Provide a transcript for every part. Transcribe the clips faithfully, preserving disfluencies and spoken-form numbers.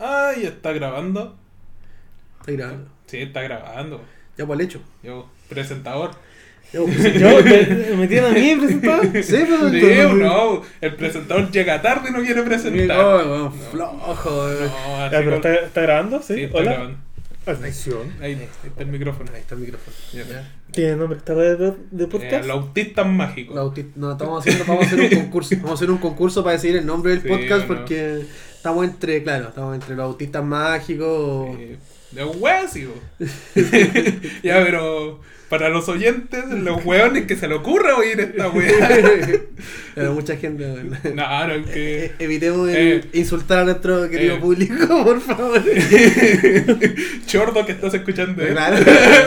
Ay, está grabando. ¿Está grabando? Sí, está grabando. Ya por el hecho. Yo, presentador. Yo, Yo, ¿me, me tienen a mí presentado? Sí, pero Sí, entonces- no, el presentador llega tarde y no quiere presentar. Oh, bueno, flojo. eh. No, así Ya, pero con- ¿está, está grabando? Sí. Sí, está Hola. grabando. Atención. Ahí, ahí está el micrófono. Ahí está el micrófono. Ya. Ya. ¿Tiene nombre esta red de, de Eh, podcast? los autistas mágicos. La auti- No, estamos haciendo, vamos a hacer un concurso. Vamos a hacer un concurso para decidir el nombre del Sí, podcast ¿o no? porque estamos entre, claro, estamos entre los autistas mágicos. o- Eh, de hueas, sí, bo. Ya, pero para los oyentes, los hueones que se le ocurra oír esta wea. Pero mucha gente. Bueno. No, no, es que. Eh, Evitemos el Eh. insultar a nuestro querido Eh. público, por favor. Chordo que estás escuchando. ¿eh? Claro.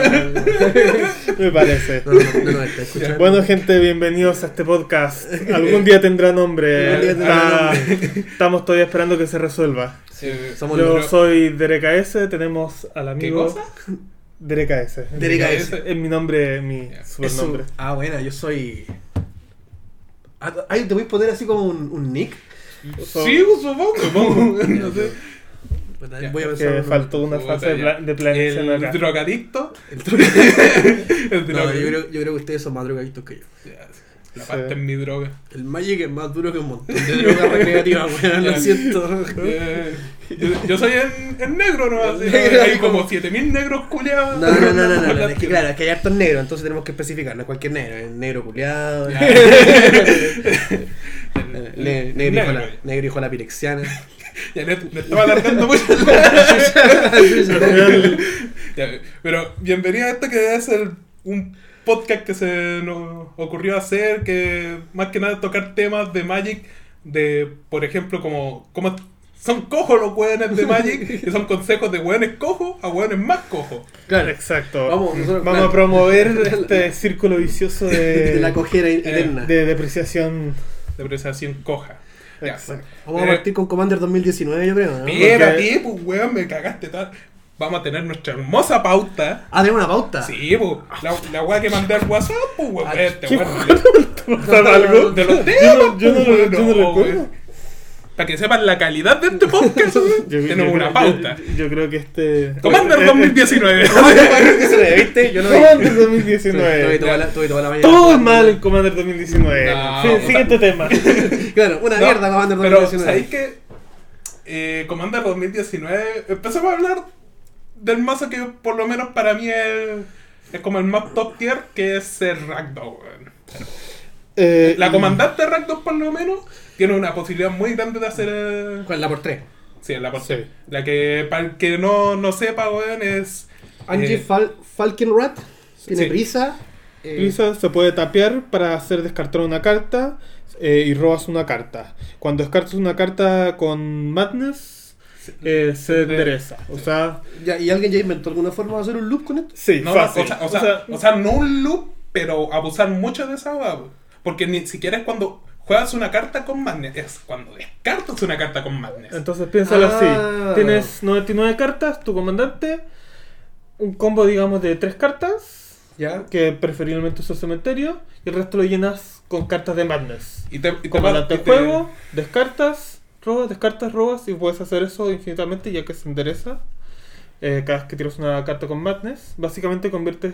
Me parece. No, no, no, no, está escuchando. Bueno, gente, bienvenidos a este podcast. Algún día tendrá nombre. Algún día tendrá Está- Estamos todavía esperando que se resuelva. Eh, Somos Yo los- soy Derek A S, tenemos al ¿Qué amigo cosa? Derek A S. Derek A S. Es mi nombre, mi Ya. Es su- supernombre. Ah, bueno, yo soy. Ah, ay, ¿te voy a poner así como un, un nick? Sí, supongo. No sé. Ya, Voy a Que pensar. faltó una Puta, fase de, ya. pla- de planeación El acá. drogadicto. El truco. El No, drogadicto. yo creo, yo creo que ustedes son más drogadictos que yo. Ya, La Sí. pasta es mi droga. El Magic es más duro que un montón de drogas recreativas, weón, lo Ya. siento. Eh, yo, yo soy en, en negro, ¿no? Así, Negro. hay como siete mil negros culiados. No, no, no, no, no, no, es que claro, es que hay hartos negros, entonces tenemos que especificar, no es cualquier negro, es negro culiado, Ya. ne- negro hijo la- negro hijo de la pirexiana. Ya me, me estaba alargando mucho. Ya, pero bienvenido a esto que es el, un podcast que se nos ocurrió hacer, que más que nada tocar temas de Magic, de por ejemplo como, como son cojos los hueones de Magic, que son consejos de hueones cojos a hueones más cojos. Claro, Exacto. Vamos, nosotros- Vamos claro. a promover este círculo vicioso de, de la cojera eterna. de depreciación. De apreciación coja. Ya. Exacto. Vamos a partir con Commander dos mil diecinueve, yo creo, ¿no? Espérate, pues weón, me cagaste tal. Vamos a tener nuestra hermosa pauta. Ah, tenemos una pauta. Sí, pues, la, la weá que mandé al WhatsApp, pues weón, Ah, este ¿qué weón. ¿Pasa algo? De los Yo temas, no, yo no, pues, weón, yo no no, recuerdo. weón. Para que sepan la calidad de este podcast, weón, Yo- yo tenemos una creo- pauta. Yo, yo creo que este. Commander dos mil diecinueve. ¿Viste? Yo no vi. Commander dos mil Tuve diecinueve. toda la, tuve toda la mañana. Todo es mal en Commander dos mil diecinueve. No, Sí, o sea- siguiente tema. Claro, una No, mierda Commander dos mil Pero, diecinueve. ¿sabéis que eh, Commander dos mil diecinueve empezamos a hablar del mazo que por lo menos para mí es, es como el más top tier, que es el Rakdos, weón. Eh, La y- comandante Rakdos por lo menos tiene una posibilidad muy grande de hacer... eh, ¿Cuál? La por tres. Sí, la por Sí. La que, para el que no, no sepa, weón, es... Angie eh, Fal Falkenrat. Tiene sí. prisa. eh, Prisa se puede tapear para hacer descartar una carta eh, y robas una carta. Cuando descartas una carta con Madness, eh, se endereza. O sea, ya, ¿y alguien ya inventó alguna forma de hacer un loop con esto? sí, no, fácil. o, sea, o, sea, o sea, no un loop, pero abusar mucho de esa weá, weón. Porque ni siquiera es cuando juegas una carta con Madness, es cuando descartas una carta con Madness. Entonces piénsalo Ah. así. Tienes noventa y nueve cartas, tu comandante, un combo digamos de tres cartas, Ya. que preferiblemente usa cementerio, y el resto lo llenas con cartas de Madness. Y te, y te, Comandante y de te- juego, descartas, robas, descartas, robas, y puedes hacer eso infinitamente ya que se endereza. Eh, cada vez que tiras una carta con Madness, básicamente conviertes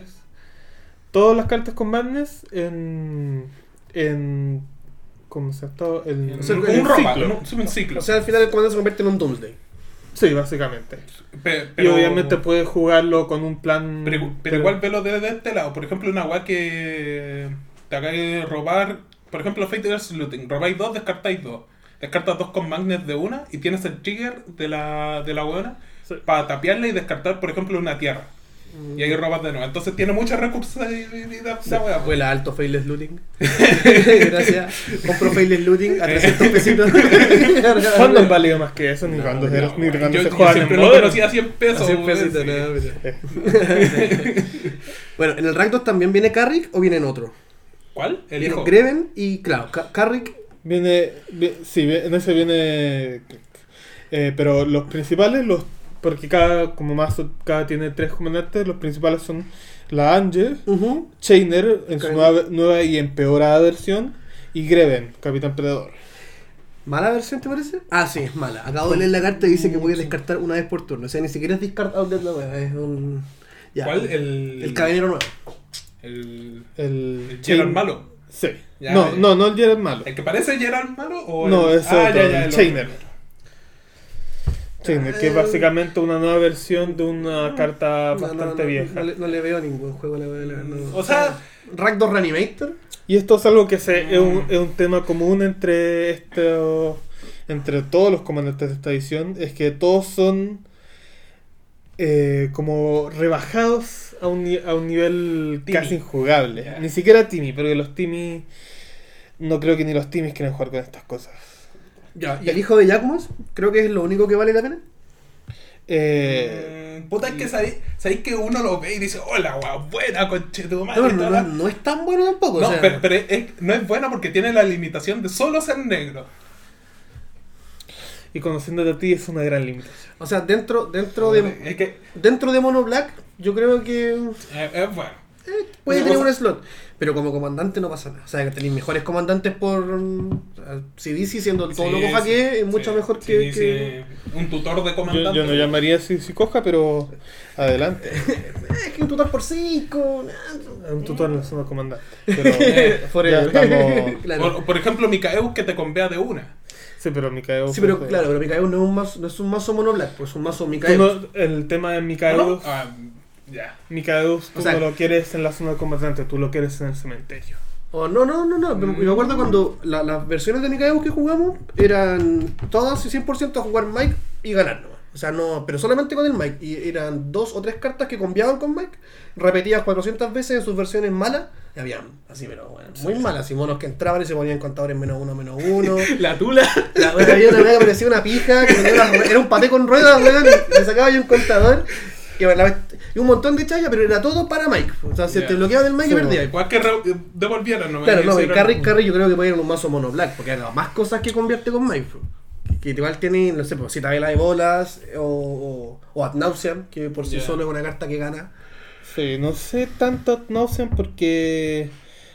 todas las cartas con Madness en... en ¿cómo se llama? En, O sea, un, en un ropa, ciclo. un, un ciclo. O sea, al final el comandante se convierte en un Doomsday. Sí, básicamente. Pe- Y pero, obviamente puedes jugarlo con un plan... Pero, pero igual velo desde este lado. Por ejemplo, una weá que te hagáis robar. Por ejemplo, Fatal's Looting. Robáis dos, descartáis dos. Descartas dos con Magnet de una y tienes el trigger de la, de la weona Sí. para tapearla y descartar, por ejemplo, una tierra. Y ahí robas de nuevo. Entonces tiene mucha recursividad la weá. pues. Vuela alto Faithless Looting. Gracias. Compro Faithless Looting a trescientos pesitos. ¿Cuándo han valido más que eso? Ni No, cuando, no, eres- ni Yo, cuando yo se juegan siempre en lo Modern. conocía a cien pesos. A cien weón, pesitos, sí. no, pero- Bueno, ¿en el rank dos también viene Carrick o viene en otro? ¿Cuál? El Viene hijo. Greven y, claro, Ca- Carrick. Viene, vi- sí, vi- en ese viene... eh, pero los principales, los porque cada como mazo cada tiene tres comandantes, los principales son la Ange, Ujú. Chainer en su Ok. nueva, nueva y empeorada versión, y Greven, Capitán Predador. ¿Mala versión te parece? Ah, sí, es mala. Acabo de leer la carta y dice que puedes descartar una vez por turno. O sea, ni siquiera es discard outlet la wea, es un... Ya. ¿Cuál? El... El caballero nuevo. El... El, El Gerard Chain- malo. Sí. Ya, no, ya. no, no el Gerard malo. ¿El que parece Gerard malo o No, el... es ah, otro, ya, ya, el el otro. Chainer. Chainer, que es Eh, básicamente una nueva versión de una carta No, bastante no, no, vieja. No, le, no le veo ningún juego. Le veo, le- no. O sea- Ragdoll Reanimator. Y esto es algo que se, es, Mm. un, es un tema común entre estos, entre todos los comandantes de esta edición, es que todos son eh, como rebajados a un, ni- a un nivel Timmy. casi injugable. Yeah. Ni siquiera Timmy, porque los Timmy, no creo que ni los Timmys quieran jugar con estas cosas. Ya. Y el hijo de Yakmos, creo que es lo único que vale la pena. Eh, Mm, puta, es que sabéis, sabéis que uno lo ve y dice, hola, guau, buena, conchetumadre. No, y no, toda no, la- no es tan bueno tampoco. No, o sea, pero, pero es- no es buena porque tiene la limitación de solo ser negro. y conociéndote a ti es una gran limitación. o sea, dentro, dentro de Es que dentro de Mono Black, yo creo que es, es bueno. puede Una tener cosa- un slot. Pero como comandante no pasa nada. O sea, que tenéis mejores comandantes por. O sea, C D C siendo todo Sí, lo coja sí, que es mucho sí, mejor sí, que. sí, que... un tutor de Yo, comandante. yo no llamaría así si coja, pero adelante. Es que un tutor por cinco. Un tutor no es una comandante. Pero, Eh, por ya el- estamos- Claro. Por, por ejemplo, Micaeus que te convea de una. sí, pero Mikaeus. Sí, pero claro, pero Mikaeus no es un mazo, no es un mazo Mono Black, pues es un mazo Tú Mikaeus. no- el tema de ¿No? Mikaeus. Ah, ya. Mikaeus, tú O sea- no lo quieres en la zona de combatente, tú lo quieres en el cementerio. O no, no, no, no. Me, me acuerdo cuando la- las versiones de Mikaeus que jugamos eran todas cien por ciento a jugar Mike y ganar nomás. O sea, no, pero solamente con el Mike. Y eran dos o tres cartas que conviaban con Mike, repetidas cuatrocientas veces en sus versiones malas. Y habían, así, pero bueno, muy malas. Y monos que entraban y se ponían contadores menos uno, menos uno. La tula. La, bueno, había una wea que parecía una pija, que tenía una- era un paté con ruedas, weón, y le sacaba yo un contador. Y, bueno, la- y un montón de chaya, pero era todo para Mike. O sea, si Ya. te bloqueaban el Mike y Sí, perdías. Igual que re- devolvieran, no me Claro, no, decir el algo. Carry, Carry yo creo que puede ir en un mazo mono black, porque haga más cosas que convierte con Mike. Que igual tiene, no sé, pues, Citabela de bolas, o, o, o Ad Nauseam, que por sí Ya. solo es una carta que gana. Sí, no sé tanto Ad Nauseam porque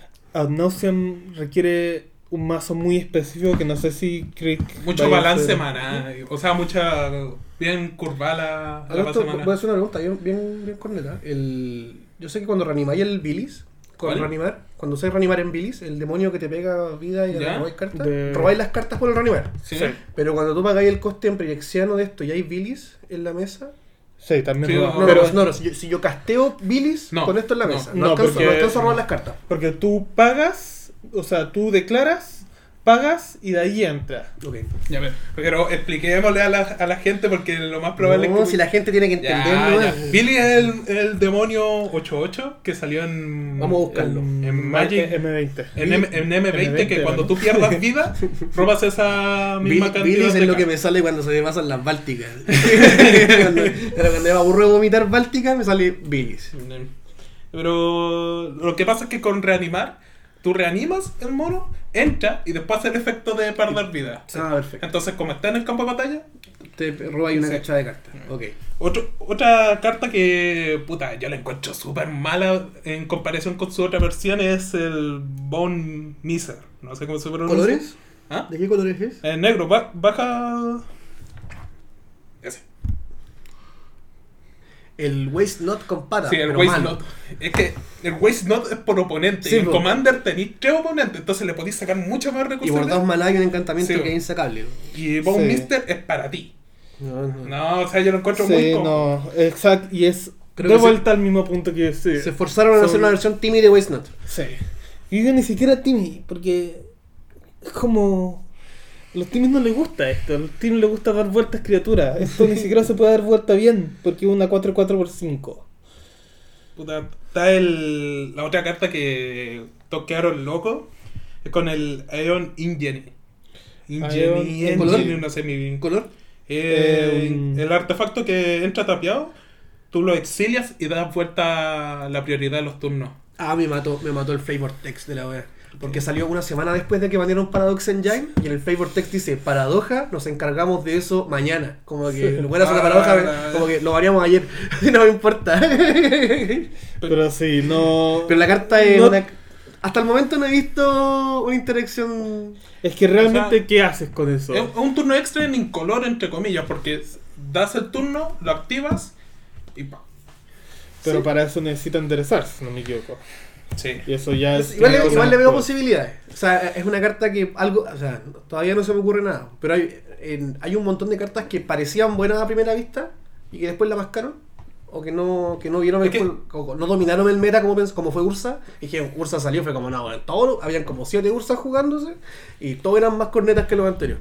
Ad Nauseam requiere un mazo muy específico que no sé si Crick Mucho vaya a balance ser- maná. O sea, mucha. Bien curvada la, A la ver, base esto, maná. voy a hacer una pregunta bien, bien, bien corneta. El, yo sé que cuando reanimáis el Bilis, con ¿Cuál? reanimar, cuando usáis reanimar en Bilis, el demonio que te pega vida y ¿Ya? robáis cartas, De- robáis las cartas por el reanimar. Sí. Sí. Pero cuando tú pagáis el coste en proyección de esto y hay Bilis en la mesa. Sí, también Sí, roba. No, pero no, no, no, si, yo, si yo casteo Bilis No, con esto en la no, mesa, no, no, alcanzo, porque- no alcanzo a robar no. las cartas. porque tú pagas, o sea, tú declaras, pagas y de ahí entra. Ok. Ya ver, pero expliquémosle a la, a la gente porque lo más probable No, es que. si la gente tiene que Ya, entenderlo. ya. eh. Billy es el, el demonio ocho ocho que salió en. Vamos a buscarlo. En, En Magic- M veinte. En, M, en M veinte, que M veinte, cuando ¿no? tú pierdas vida, robas esa misma Bilis cantidad Bilis de es lo que cartas. me sale cuando se me pasan las bálticas. cuando, pero cuando me aburro de vomitar báltica, me sale Bilis. Pero lo que pasa es que con reanimar, tú reanimas el mono, entra y después hace el efecto de perder vida. Ah, perfecto. Entonces, como está en el campo de batalla, Te roba ahí una Sí. cachada de cartas. Ok. otro, otra carta que, puta, yo la encuentro súper mala en comparación con su otra versión es el Bone Miser. No sé cómo se pronuncia. ¿Colores? ¿Ah? ¿De qué colores es? En negro, ba- baja. Ese. El Waste Not con patas. Sí, el pero Waste malo. Not. Es que el Waste Not es por oponente. Sí, y en po. Commander tenéis tres oponentes, entonces le podéis sacar mucho más Y recursos. por dos maná y un encantamiento Sí. que es insacable. Y Bone Sí. Mister es para ti. No, no. No, o sea, yo lo encuentro muy Sí, cómodo. no, exacto, y es Creo de que se- vuelta al mismo punto que sí. Se esforzaron en Son- hacer una versión Timmy de Waste Not. Sí. Y yo ni siquiera Timmy, porque es como... A los Timmy no les gusta esto, a los Timmy les gusta dar vueltas criaturas. Esto ni siquiera se puede dar vuelta bien, porque es una cuatro cuatro por cinco. Puta, está el, la otra carta que toquearon loco. Es con el Aeon Ingenie. Ingenie, Aeon- Ingenie, ¿Color? no sé mi. ¿Color? Eh, Eh, un- El artefacto que entra tapiado, tú lo exilias y das vuelta a la prioridad de los turnos. Ah, me mató, me mató el flavor text de la wea. Porque salió una semana después de que banearon Paradox Engine y en el flavor text dice paradoja, nos encargamos de eso mañana. Como que Sí. lo buena es una Ah, paradoja, la- como que lo variamos ayer. No me importa. Pero sí, no... Pero la carta es No- una. Hasta el momento no he visto una interacción. Es que realmente, O sea, ¿qué haces con eso? Es un turno extra en incolor, entre comillas, porque das el turno, lo activas y pa. Pero sí. para eso necesita enderezarse, si no me equivoco. Sí. Y eso ya es... Igual, le, cosa igual le veo después. posibilidades. O sea, es una carta que algo. O sea, todavía no se me ocurre nada. Pero hay, en- hay un montón de cartas que parecían buenas a primera vista y que después la mascaron. O que no, que no vieron el, Es que- o no dominaron el meta como, pens- como fue Ursa. Y que Ursa salió, fue como no, bueno, todos, habían como siete Ursas jugándose y todos eran más cornetas que los anteriores.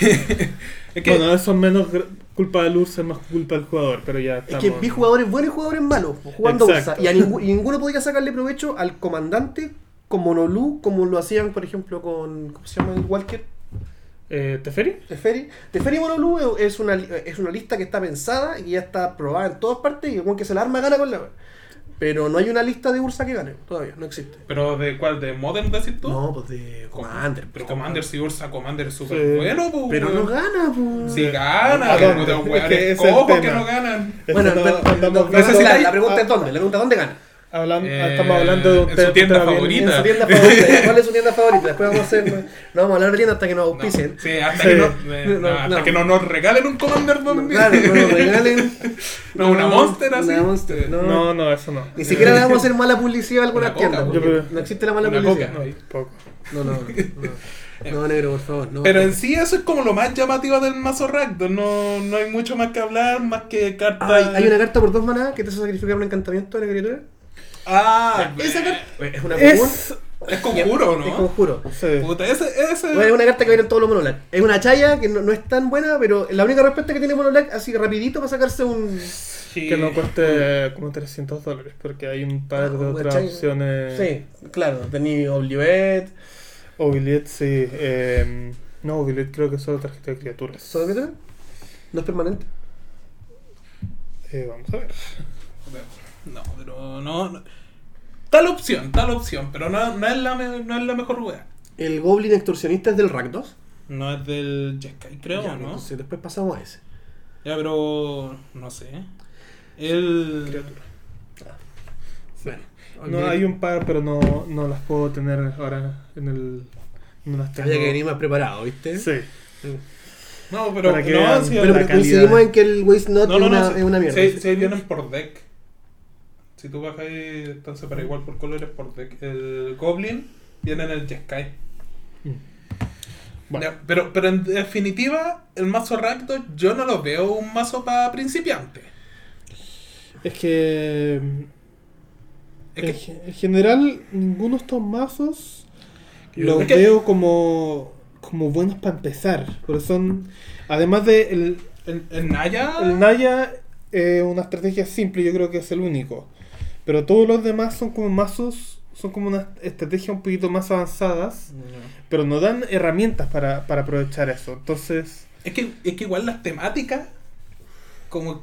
Es que Bueno, eso es menos gr- culpa del Ursa, es más culpa del jugador, pero ya Es estamos... que vi jugadores buenos y jugadores malos jugando Exacto. Ursa. Y, a ningú- y ninguno podía sacarle provecho al comandante como Nolu, como lo hacían, por ejemplo, con. ¿Cómo se llama el Walker? Eh, ¿Teferi? Teferi. Teferi Monolu es una, es una lista que está pensada y que ya está probada en todas partes y el que se la arma gana con la. Pero no hay una lista de Ursa que gane, todavía, no existe. ¿Pero de cuál? ¿De Modern decís tú? No, pues de Commander. Pero Commander, si Ursa Commander es súper Sí. bueno, pues. Pero no weón. gana, pues. Si gana, ¿A pero dónde? los Es weones que es el cojos que tema. no ganan. Bueno, No, pero- andamos no, no hablando- sé si la, hay- la pregunta ah, es dónde. La pregunta es dónde gana. Hablando, Eh, estamos hablando de un en tema su tienda bien- favorita. En su tienda favorita. ¿Cuál es su tienda favorita? Después vamos a hacer. No vamos a hablar de tienda hasta que nos No, auspicien. sí, hasta, Sí. Que, no, eh, No, no, hasta no. que no nos regalen un Commander dos mil. Claro, no nos regalen. No, una Monster así. Una Monster, no. No, no, eso no. Ni siquiera le vamos a hacer mala publicidad a algunas Una coca, tiendas. porque- porque No existe la mala una publicidad. coca. No, poco. No, no, no. No, negro, por favor. No. Pero en sí eso es como lo más llamativo del mazo Ragdoll. No, no hay mucho más que hablar, más que cartas. Ah, hay, hay una carta por dos maná que te hace sacrificar un encantamiento de la criatura. Ah, Esa carta es una común. Es... es conjuro, Es ¿no? conjuro. Sí. Puta, ese, ese... Bueno, es una carta que viene en todos los monolac. Es una chaya que no, no es tan buena, pero la única respuesta que tiene monolac así rapidito para sacarse un. Sí. Que no cueste como trescientos dólares, porque hay un par Ah, de una otras chaya. opciones. Sí, claro. Tenía Oblivet. Ovilet, sí. Eh, no, Ovilet creo que es solo tarjeta de criaturas. ¿Solo que te- No es permanente. Eh, vamos a ver. No, pero no, no. Tal opción, tal opción, pero no, no, es, la, me- no es la mejor wea. El Goblin extorsionista es del Rakdos. No es del Jeskai, creo, Ya, ¿no? Entonces después pasamos a ese. Ya, pero... no sé. El... Criatura. Bueno. No, hay un par, pero no, no las puedo tener ahora en el... No las tengo. Había que venir más preparado, ¿viste? Sí. No, pero... Para que no, vean, sí, Pero, la pero calidad. coincidimos en que el Waste Not no, es, no, una, no, es una mierda. Se, se vienen por deck. Si tú bajas ahí, entonces para igual por colores por deck. El Goblin viene en el Jeskai. Mm. Bueno. Ya, pero, pero en definitiva, el mazo Ragdoll yo no lo veo un mazo para principiantes. Es que... Es en, que- ge- en general, ninguno de estos mazos los Es que- veo como, como buenos para empezar. Porque son... Además de... El, El, el Naya... el Naya es una estrategia simple, yo creo que es el único. Pero todos los demás son como mazos... Son como una estrategia un poquito más avanzadas. Pero no dan herramientas para, para aprovechar eso. Entonces... Es que, es que igual las temáticas como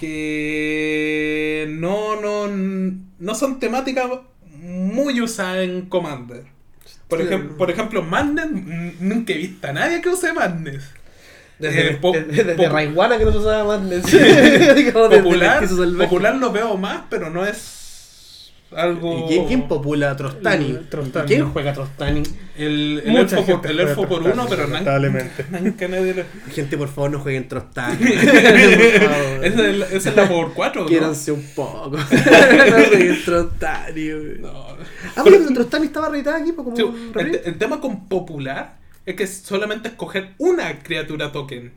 que no, no, no son temáticas muy usadas en Commander. Por, Sí. ejem- por ejemplo, Madness, mm, nunca he visto a nadie que use Madness. Desde, Eh, po- desde, desde po- Raiwana que no se usaba más. Digamos, desde Popular, Mestizo Salvaje. popular lo veo más, pero no es algo... ¿Y quién, quién popula Trostani? El Trostani. ¿Quién juega Trostani? El, el Mucha elfo, por, gente el juega elfo por Trostani, uno, pero nunca, lamentablemente. nunca nadie le... Gente, por favor, no jueguen Trostani. Por favor. Esa es, la- esa es la por cuatro, ¿no? Quiéranse un poco. no jueguen Trostani, güey. No. Ah, pero el Trostani estaba reeditada aquí, pues, como Sí, un el, remake. te- el tema con popular es que es solamente escoger una criatura token.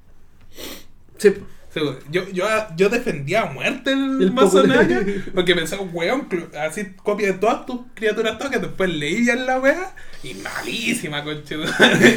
Sí. Sí, yo, yo, yo defendía a muerte el, El mazo popular. Naya, porque pensaba, weón, cl- así copia de todas tus criaturas token, después leía en la wea y malísima, conchetumare.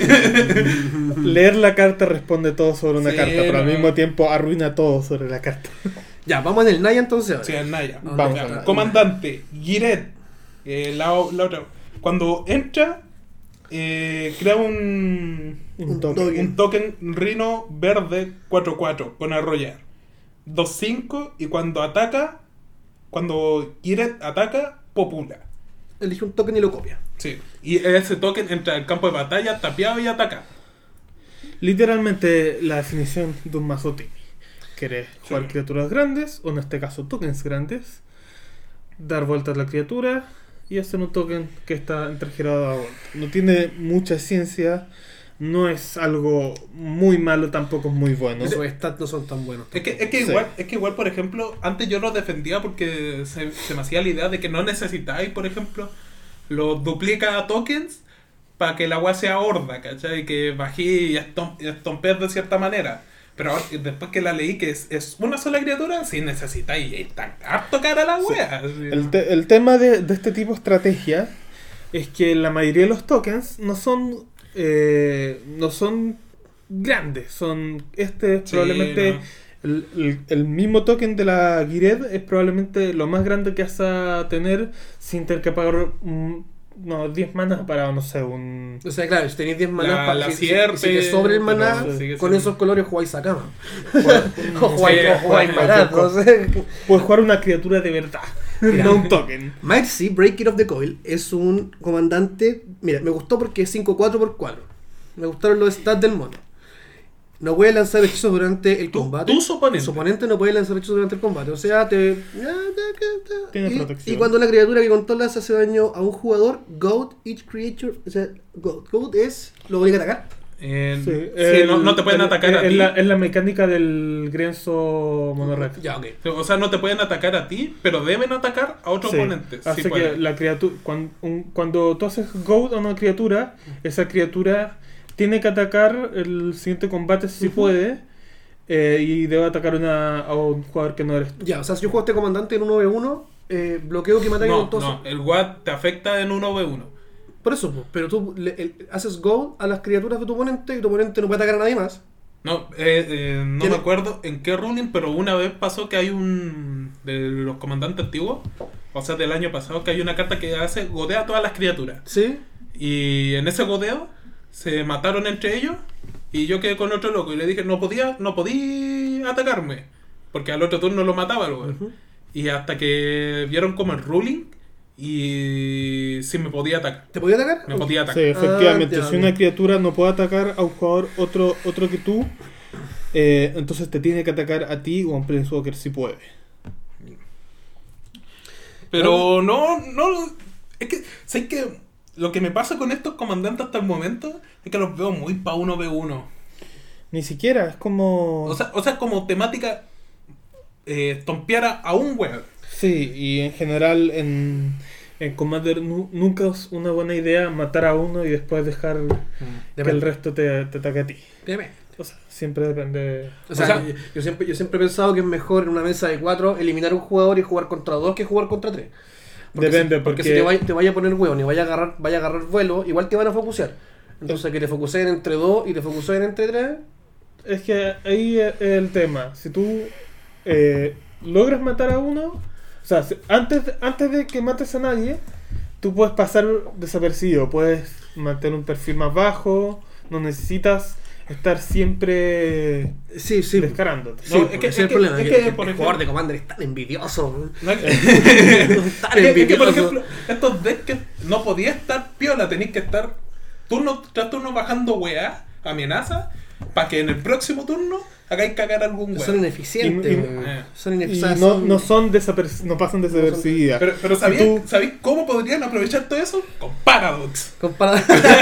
Leer la carta responde todo sobre una Sí, carta, pero al no. mismo tiempo arruina todo sobre la carta. Ya, vamos en el Naya entonces. ahora. Sí, el Naya. Vamos Ya, a ver. Comandante, Giret, eh, la, la otra. Cuando entra, eh, crea un, Un toque. toque. un token Rhino verde cuatro cuatro con arrollar. dos cinco y cuando ataca, cuando Giret ataca, popula. Elige un token y lo copia. Sí. Y ese token entra al campo de batalla, tapeado y ataca. Literalmente la definición de un mazo Timi. Querés jugar Sí. criaturas grandes, o en este caso tokens grandes, dar vueltas a la criatura y hacen un token que está entregerado a vuelta. No tiene mucha ciencia, no es algo muy malo, tampoco es muy bueno. Esos stats no son tan buenos. Es que, es, que Sí. igual, es que igual, por ejemplo, antes yo los defendía porque se, se me hacía la idea de que no necesitáis, por ejemplo, los duplica tokens para que la agua sea horda, ¿cachai? Que bají y estom- y estompees de cierta manera. Pero ahora, después que la leí que es, es una sola criatura, sí necesitáis y está harto cara la wea. así, El, ¿no? te- el tema de, de este tipo de estrategia es que la mayoría de los tokens no son eh, no son grandes, son este es Sí, probablemente no. el, el- el mismo token de la Gired es probablemente lo más grande que vas a tener sin tener que pagar mm, no, diez manas para, no sé, un... O sea, claro, si tenéis diez manas La- para la que si- sierpe, si te sobre el maná, pero sigue con siendo- esos colores jugáis Sakama. un- O jugáis Sí, o jugáis jugáis maná, no sé. puedes jugar una criatura de verdad, Mira. no un token. Mercy, Break It of the Coil, es un comandante. Mira, me gustó porque es cinco cuatro por cuatro. Me gustaron los stats del mono. No puede lanzar hechizos durante el Tu- combate. tus oponentes. Su oponente no puede lanzar hechizos durante el combate. O sea, te. Tiene y, protección. y cuando una criatura que controlas hace daño a un jugador, Goat, each creature. O sea, Goat, Goat es. Lo obliga a atacar. Eh, Sí, sí, el- no, no te pueden el- atacar a es ti. La, es la mecánica del Grienzo Monorred. Ya, ok. O sea, no te pueden atacar a ti, pero deben atacar a otro Sí, oponente. Sí hace que pueden. la criatura cuando, cuando tú haces goad a una criatura, esa criatura tiene que atacar el siguiente combate si Ujú. puede, eh, y debe atacar una, a un jugador que no eres tú. Ya, o sea, si yo juego a este comandante en uno ve uno, eh, bloqueo que me ataque No, con todos. no, el W A D te afecta en uno ve uno. Por eso, po, pero tú le- el- haces go a las criaturas de tu oponente y tu oponente no puede atacar a nadie más. No, eh, eh, no ¿Tiene- me acuerdo en qué ruling, pero una vez pasó que hay un... de los comandantes antiguos, o sea, del año pasado, que hay una carta que hace godea a todas las criaturas. ¿Sí? Y en ese godeo se mataron entre ellos y yo quedé con otro loco y le dije, no podía, no podía atacarme, porque al otro turno lo mataba el weón. Ujú. Y hasta que vieron como el ruling y sí me podía atacar. ¿Te podía atacar? Me podía Sí, atacar. efectivamente, Ah, ya, si ok. una criatura no puede atacar a un jugador otro otro que tú, eh, entonces te tiene que atacar a ti o a un Planeswalker si puede. Pero no, no, es que, sé que lo que me pasa con estos comandantes hasta el momento es que los veo muy pa' uno ve uno. Ni siquiera, es como... O sea, o sea como temática eh, estompear a, a un weón. Sí, y en general en, en Commander nu- nunca es una buena idea matar a uno y después dejar que Depende. el resto te, te ataque a ti. Depende. O sea, siempre depende... O sea, O sea- yo, yo siempre, yo siempre he pensado que es mejor en una mesa de cuatro eliminar un jugador y jugar contra dos que jugar contra tres. Porque Depende, si, porque, porque- si te vaya, te vaya a poner hueón y vaya a agarrar, vaya a agarrar vuelo, igual te van a focusear. Entonces que te focusen entre dos y te focusen entre tres. Es que ahí es el tema. Si tú eh, logras matar a uno, o sea, si- antes, de- antes de que mates a nadie, tú puedes pasar desapercibido, puedes mantener un perfil más bajo, no necesitas estar siempre Sí, sí. descarándote. Sí, No, es es que, que- ese es es el problema. que- Es es que que, por el jugador de Commander es tan envidioso. No es- Tan Es que, es que, por envidioso. ejemplo, estos decks que no podía estar piola, tenéis que estar turno tras turno bajando weá, amenaza, para que en el próximo turno hagáis cagar a algún Son weá. ineficientes. Y- y- weón. eh. Son Y ineficientes. no, no son desaperci- no pasan desapercibidas. Pero, pero Si ¿sabéis, tú- ¿sabéis cómo podrían aprovechar todo eso? Con Paradox. Comparado.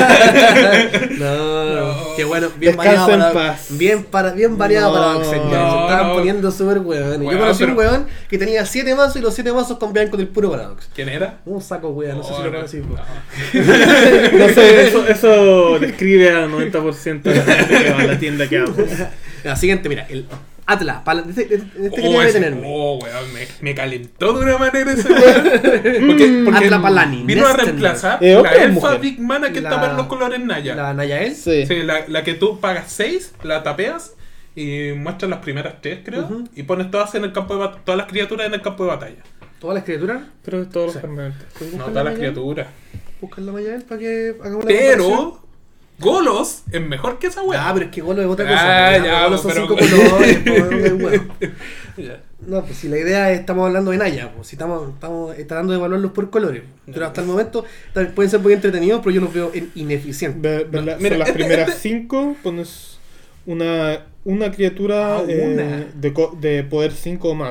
no, No. qué bueno, bien Descansa variado en para, paz. bien para, bien variado No, para los señores. no, Se estaban no. poniendo súper hueones. Yo Weón, conocí un pero- hueón que tenía siete mazos y los siete mazos cambiaban con el puro Paradox. ¿Quién era? Un saco hueón, no sé si Oh, lo no, conocí. no. No sé, eso, eso describe al noventa por ciento de la gente que va a la tienda que vamos. La siguiente, mira, el Atlas. Para, este, este, este Oh, quería ese- detenerme. oh, weón, me, me calentó de una manera ese weón. Porque, porque Atla Palani, vino a Nestender. reemplazar ¿Eh, la hombre o elfa mujer? Big Mana que La- estaba en los colores Naya. La Nayael. Sí. Sí, la, la que tú pagas seis, la tapeas y muestras las primeras tres, creo, Ujú. y pones todas en el campo de bat- todas las criaturas en el campo de batalla. Todas las criaturas. Pero todos los Sí. permanentes. No todas las criaturas. Buscan la Nayael para que hagamos la comparación. Pero Golos es mejor que esa weá. Ah, pero es que Golo es otra Ah, cosa. ya, Golo son pero- cinco colores. pues, weón. Ya. No, pues si la idea es, estamos hablando de Naya, pues si estamos, estamos tratando de evaluarlos por colores. Pero hasta el momento también pueden ser muy entretenidos, pero yo los veo en ineficientes. Ve- ve No, la- mira, son las este- primeras este- cinco, pones una, una criatura Ah, eh, una. de, co- de poder cinco o más.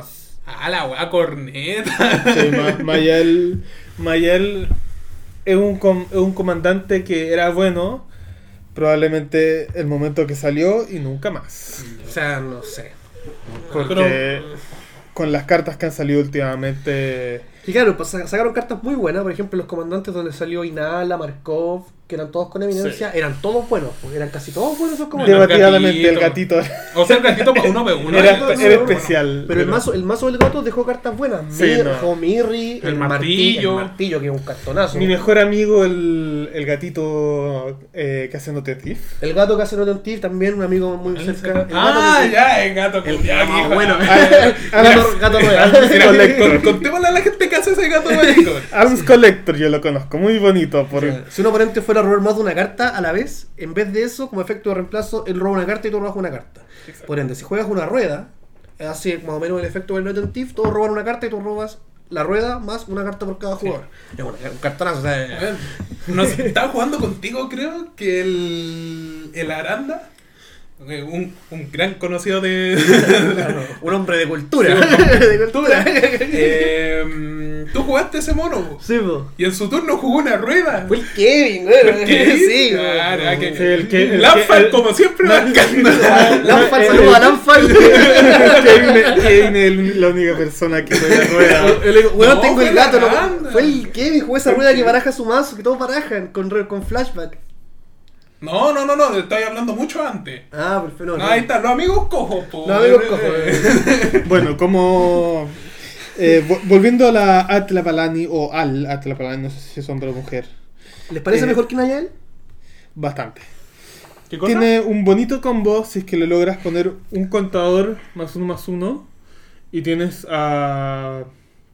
Ah, la weá corneta. Sí, Ma- Mayel, Mayel es un, com- es un comandante que era bueno, probablemente el momento que salió y nunca más. O sea, no sé. Porque Pero- con las cartas que han salido últimamente... Y claro, pues sa- sacaron cartas muy buenas, por ejemplo, los comandantes donde salió Inala, Markov, que eran todos con eminencia, Sí. eran todos buenos, porque eran casi todos buenos esos comandantes. Debatidamente el gatito O sea, el gatito para uno ve uno. era, no, no, era no, especial. Pero el mazo, el mazo del gato dejó cartas buenas. Sí, Mir, no. dejó Mirri, El el, martillo. martillo, el martillo, que es un cartonazo. Mi mejor amigo, el, el gatito eh, que hace Note Thief. El gato que hace Noten Thief, también un amigo muy cerca. El Ah, gato que- ya, el gato. El culiao, ah, hijo. bueno. Ah, gato, gato real. Mira, con- contémosle a la gente que hace ese gato maricón. Arms Collector, yo lo conozco, muy bonito. Por... Si un oponente fuera a robar más de una carta a la vez, en vez de eso, como efecto de reemplazo, él roba una carta y tú robas una carta. Exacto. Por ende, si juegas una rueda, hace más o menos el efecto del Noten Thief, todos roban una carta y tú robas la rueda más una carta por cada jugador. Es una- un cartonazo, o sea, No sé, estaba jugando contigo, creo, que el, el Aranda, eh, un, un gran conocido de... un hombre de cultura. Sí, un hombre de cultura. eh, tú jugaste ese mono, po, Sí, po. y en su turno jugó una rueda. Fue el Kevin, güey. ¿Qué? Sí, güey. Claro, ah, que- Sí, el que- el Lanfal, que- el- como siempre, marcando. Lanfal, Eh, saludos eh, a Lanfal. Kevin, Kevin es la única persona que juega rueda. Yo le digo, weón, No, tengo fue el gato. la no- banda. fue el Kevin, jugó esa rueda que baraja su mazo, que todos barajan con, re- con flashback. No, no, no, no, estoy hablando mucho antes. Ah, perfecto. No, ahí están los amigos cojos, po. Los amigos cojos. Eh, Bueno, como... eh, vo- volviendo a la Atlapalani, o al Atlapalani, no sé si es hombre o mujer. ¿Les parece Eh, mejor que Nayel? Bastante. ¿Qué cosa? Tiene un bonito combo si es que le logras poner un contador más uno más uno y tienes a...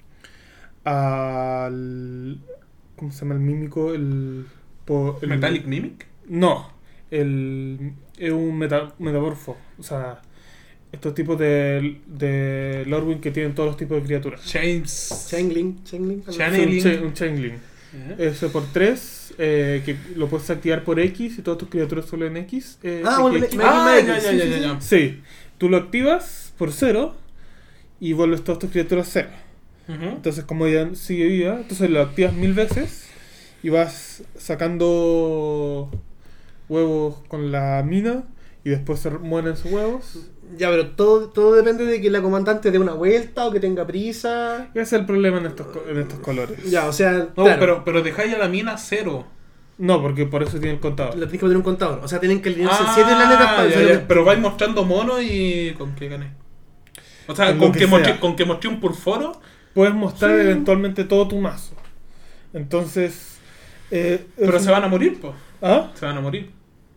al... ¿cómo se llama el mímico? El... po- el Metallic Mimic. No, el, es un meta, metamorfo. O sea, estos tipos de, de Lorwyn que tienen todos los tipos de criaturas. James. Changling, Changling. Es Channeling. un, cha- un Changeling. Eh. Ese por tres, eh, que lo puedes activar por X y todas tus criaturas solo en X. eh, Ah, X, vuelve- X. Ah, Magic ya, Magic, ya, sí, ya, sí, ya, sí. ya. Sí, tú lo activas por cero y vuelves todas tus criaturas cero. Ujú. Entonces, como ya sigue viva, entonces lo activas mil veces y vas sacando huevos con la mina y después se mueren sus huevos. Ya, pero todo, todo depende de que la comandante dé una vuelta o que tenga prisa. Ese es el problema en estos, co- en estos colores. Ya, o sea, No, claro, pero, pero dejáis a la mina cero. No, porque por eso tiene el contador. la tienes que poner un contador. O sea, tienen que alinearse Ah, siete planetas para ya, hacer ya. lo que- Pero vais mostrando monos y con qué gané. O sea, Con con, lo que que, mostré, sea. con que mostré un purforo. Puedes mostrar Sí. eventualmente todo tu mazo. Entonces... eh, Pero es se un- van a morir, pues. ¿Ah? Se van a morir.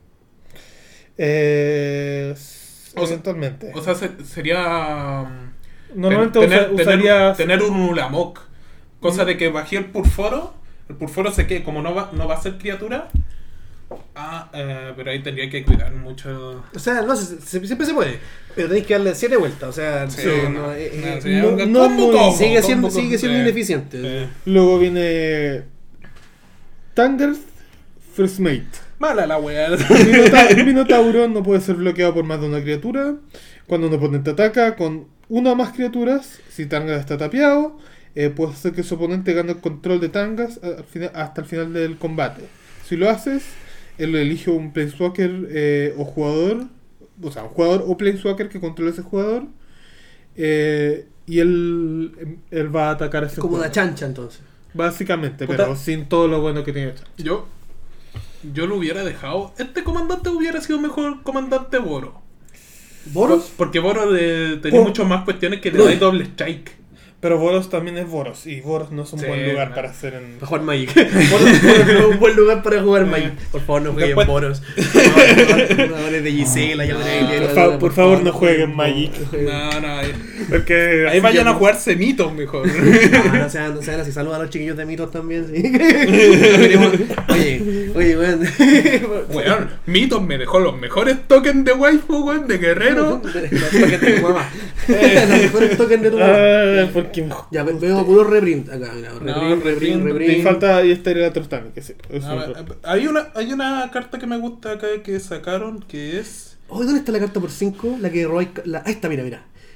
Eh, O sea- eventualmente. O sea, se- sería. mm, Normalmente ten- usa- tener, usarías... tener, tener un Ulamok. Cosa Mm. de que bajé el purforo. El purforo sé que como no va, no va a ser criatura. Ah, eh, pero ahí tendría que cuidar mucho. O sea, no, se- se- siempre se puede. Pero tenéis que darle siete vueltas. O sea, Sí, no, no, no, eh, no, eh, sí, no- un no combo, muy- combo, sigue siendo, combo, sigue siendo sí. ineficiente. Sí. Luego viene... Tangrth First Mate. Mala la wea. Minota- el Minotauro no puede ser bloqueado por más de una criatura. Cuando un oponente ataca con una o más criaturas, si Tangas está tapiado, eh, puede hacer que su oponente gane el control de Tangas al final- hasta el final del combate. Si lo haces, él elige un Planeswalker eh, o jugador, o sea, un jugador o Planeswalker que controle ese jugador, eh, y él, él va a atacar a ese Como una jugador. chancha, entonces. Básicamente, Puta. pero sin todo lo bueno que tiene. Yo. Yo lo hubiera dejado. Este comandante hubiera sido mejor comandante Boro. ¿Boros? Porque Boro de- tenía Oh. muchas más cuestiones que le Uy. dais doble strike. Pero Boros también es Boros, y Boros no es un Sí, buen lugar claro. para hacer en... Para jugar Magic. Boros, Boros no es un buen lugar para jugar Magic. Por favor, no jueguen Después- Boros. Jugadores de Gisela, ya No, por fa- por favor, no jueguen Magic. No, no, ahí, Porque ahí vayan a jugar semitos mejor. Ah, no sean, no sean así. Saludos a los chiquillos de mitos también, sí. Queremos- Oye, oye, weón. Weón, Mitos me dejó los mejores tokens de waifu, weón, de guerrero. Los tokens de tu mamá. Los mejores tokens de tu mamá. Ah, porque Ya, ve- veo puro reprint acá, mira. Reprint, No, reprint, reprint, y reprint. falta y esta era la Trostani, que sí. es A un- ver, hay una hay una carta que me gusta acá que sacaron que es Oye, ¿dónde está la carta por cinco? La que robáis. La... Ahí está, mira, mira.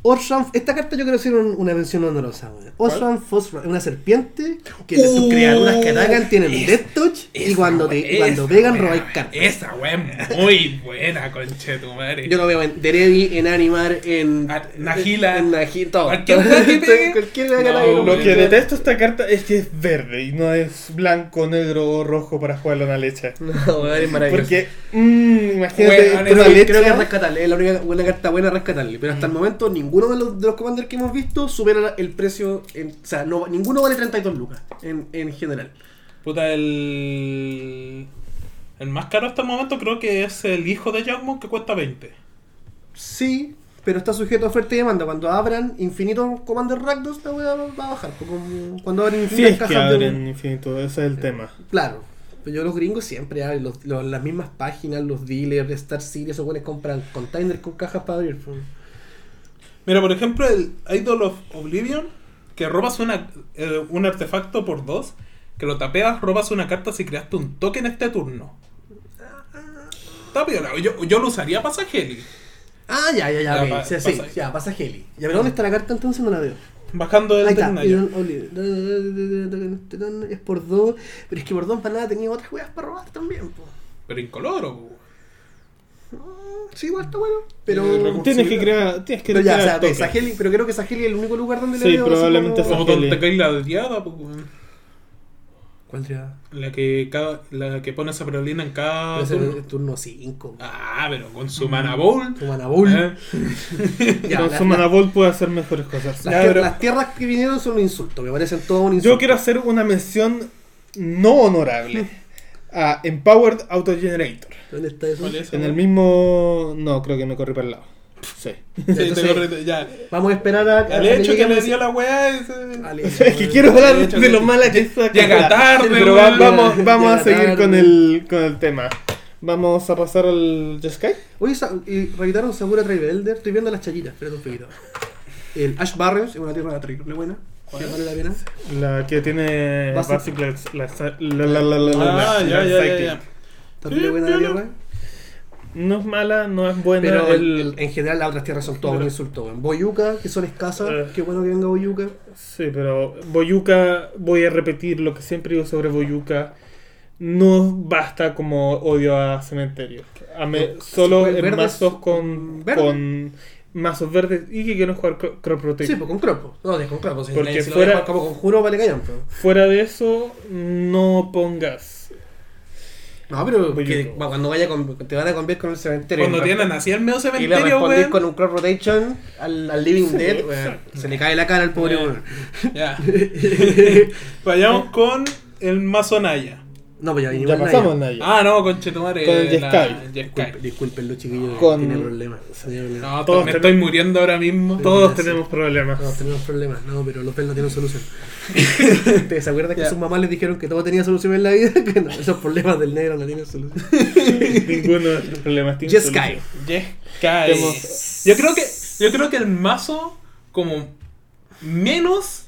Oshram, esta carta yo quiero hacer un- una mención honorosa, weón. Oshram Phosphor, una serpiente que tus Uh, criaturas que atacan tienen es- Death Touch y Esa cuando, te, wea- cuando esa pegan wea- robáis cartas. Esa wea es muy buena, conche tu madre. Yo lo veo en Derevi, en Animar, en Ah, Nahila. en Nahila, todo. Cualquier wea que pegue. Cualquier wea que No, ataque. Lo weón. que detesto esta carta es que es verde y no es blanco, negro o rojo para jugarlo en la leche. No, weón, es maravilloso. Porque, mmm, imagínate, Weón, con Creo la que, leche. creo que es rescatable, es la única buena carta buena rescatable. Pero hasta el momento ninguno de los, de los commanders que hemos visto supera el precio. En, o sea, no, ninguno vale treinta y dos lucas en, en general. Puta, el. El más caro hasta el momento creo que es el hijo de Jackmon que cuesta veinte. Sí, pero está sujeto a oferta y demanda. Cuando abran infinitos Commander Rakdos, la wea va a bajar. pues, como cuando abren Si infinitas es que cajas de- abren infinito, ese es el tema. Claro. Pero yo los gringos siempre abren los, los- las mismas páginas, los dealers de Star City, esos buenos compran containers con cajas para abrir. pues. Mira, por ejemplo, el Idol of Oblivion, que robas una, eh, un artefacto por dos, que lo tapeas, robas una carta si creaste un token este turno. Está piola. Yo, yo lo usaría para Saheli. Ah, ya, ya, ya, Ya, ok. pa- sí, sí, pasa- ya, pasa Heli. Ya, pero ¿dónde está la carta entonces? No la veo. Bajando el Ahí está. Tegnayo. Es por dos. Pero es que por dos para nada tenía otras weas para robar también. po. Pero incoloro, po. Mm, Sí, igual está bueno. Pero. Sí, Tienes que crear, tienes que Pero ya, o crear sea, ok, tokens. Saheli, pero creo que Saheli es el único lugar donde le Sí, veo. así probablemente como- Como Saheli. donde te cae la diada, po, weón. ¿Cuál triada? La que cada, la que pone esa perolina en cada Pero ese turno. es turno cinco. Ah, pero con su mana bowl. Tu mana bowl. Eh. Ya, Con la- su la- mana ball puede hacer mejores cosas. las, Ya, tier- pero- las tierras que vinieron son un insulto. Me parecen todo un insulto. Yo quiero hacer una mención no honorable a Empowered Autogenerator. ¿Dónde está eso? ¿Cuál es esa, En el weón? mismo. No, creo que me corrí para el lado. Sí. Sí, Entonces, te corre- ya. Vamos a esperar a. a Al hecho que llegue le ese- dio la weá. ese- al Es hecho, que weón. quiero hablar De hecho, de lo que- mala que es esa Llega carta. tarde, Pero va- weón. vamos, vamos a Llega seguir tarde. con el, con el tema. Vamos a pasar al Jeskai. Oye, sa- y reeditaron Sakura Tribe Elder. Estoy viendo las chayitas, espérate un poquito. El Ash Barrios es una tierra terrible buena. Que vale la pena. La que tiene Basic. Basic la, la, la, la, la, la, la- Ah, la- ya, la ya, ya, Cycling. ya. Terrible Sí, buena la piola. tierra. No es mala, no es buena. Pero el- el- en general las otras tierras son todas un Pero- insulto. weón. Boyuca, que son escasas. Eh. Qué bueno que venga Boyuca. Sí, pero Boyuka, voy a repetir lo que siempre digo sobre Boyuka. No basta como odio a Cementerio. A me- No, solo si fue en verdes, mazos con, verde. con mazos verdes y que quieren jugar Cro- Crop Rotation. Sí, pues con Cropo. No, de con Cropo. Si, Porque si lo fuera- dejas como conjuro, vale callan. Pues. Fuera de eso, no pongas. No, pero Boyuca. que, bueno, cuando vaya con, te van a cambiar con el cementerio. Cuando y le- tienen así el medio Y le cementerio, respondís weón. con un Crop Rotation al, al Living Sí, Dead. weón, exacto. se le cae la cara al pobre Eh. weón. Ya. Vayamos con el mazo Naya. No, pues ya vinimos Ya al Naya. pasamos, Naya. Ah, no, conchetumare. Con el la- Jeskai. Jeskai. Disculpe- Disculpen los chiquillos, Con- tiene problemas. Tiene problemas. No, Todos me tenemos- estoy muriendo ahora mismo. Todos Sí. tenemos problemas. Todos tenemos problemas, no, pero los pelos no tienen solución. ¿Ustedes se acuerdan que Ya. sus mamás les dijeron que todo tenía solución en la vida? Que no, esos problemas del negro no tienen solución. Ninguno de nuestros problemas tiene Jeskai. solución. Jeskai. Hemos- Yo creo que yo creo que el mazo como menos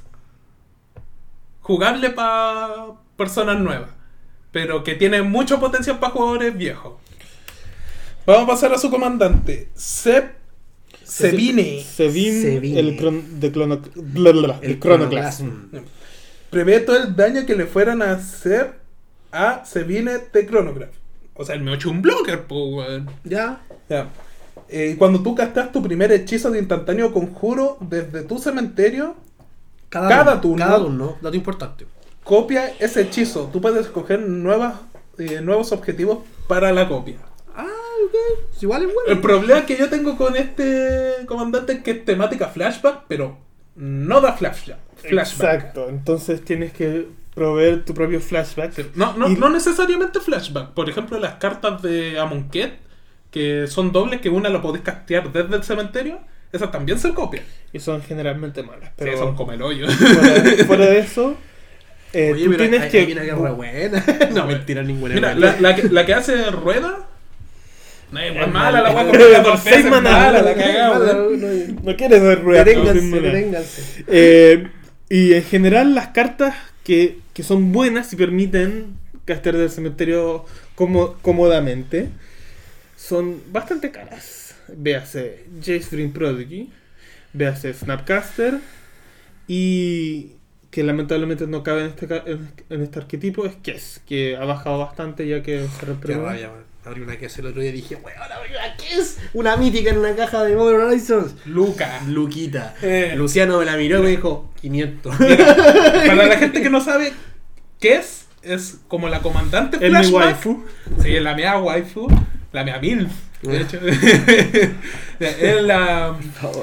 jugable para personas nuevas, pero que tiene mucho potencial para jugadores viejos. Vamos a pasar a su comandante, Seb Sevine. Sevin, Sevine. el, cron, de clono, bla, bla, bla, el Chronoclast. Prevé todo el daño que le fueran a hacer a Sevine de Chronograph. O sea, él me echó un blocker, pues, weón. Ya. Ya. Eh, cuando tú castas tu primer hechizo de instantáneo conjuro desde tu cementerio, Cada, Cada turno. Cada turno, dato importante. copia ese hechizo. Tú puedes escoger nuevas, eh, nuevos objetivos para la copia. Ah, ok. Igual es El bueno. problema que yo tengo con este comandante es que es temática flashback, pero no da flashback. flashback. Exacto, entonces tienes que proveer tu propio flashback. No, no, Y- no necesariamente flashback. Por ejemplo, las cartas de Amonkhet, que son dobles, que una la podés castear desde el cementerio, esas también se copian. Y son generalmente malas. Pero Pero son como el hoyo. fuera, fuera de eso, eh, Oye, tú pero tienes hay, que. hay una guerra buena. no, mentira, ninguna. Mira, guerra la, la, que, la que hace rueda. No es Es mala la mala. weá, Por por seis seis maná. mala la buena. cagada, Mala, weón. no, no, No quieres dar ruedas. Deténganse, deténganse. Eh, y en general las cartas que, que son buenas y permiten castear del cementerio como, cómodamente son bastante caras. Véase Jace Dream Prodigy, véase Snapcaster, y que lamentablemente no cabe en este ca- en, en este arquetipo es Kess, que ha bajado bastante ya que se Qué reprobó. rabia, man. Abrí una Kess el otro día y dije, weón, abrí una Kess. Una mítica en una caja de Modern Horizons. Luca. Luquita. Eh. Luciano me la miró y me dijo, quinientos. Para la gente que no sabe qué es, es como la comandante Es mi Flashback. waifu. Sí, es la mía waifu, la mía milf. De hecho, es la.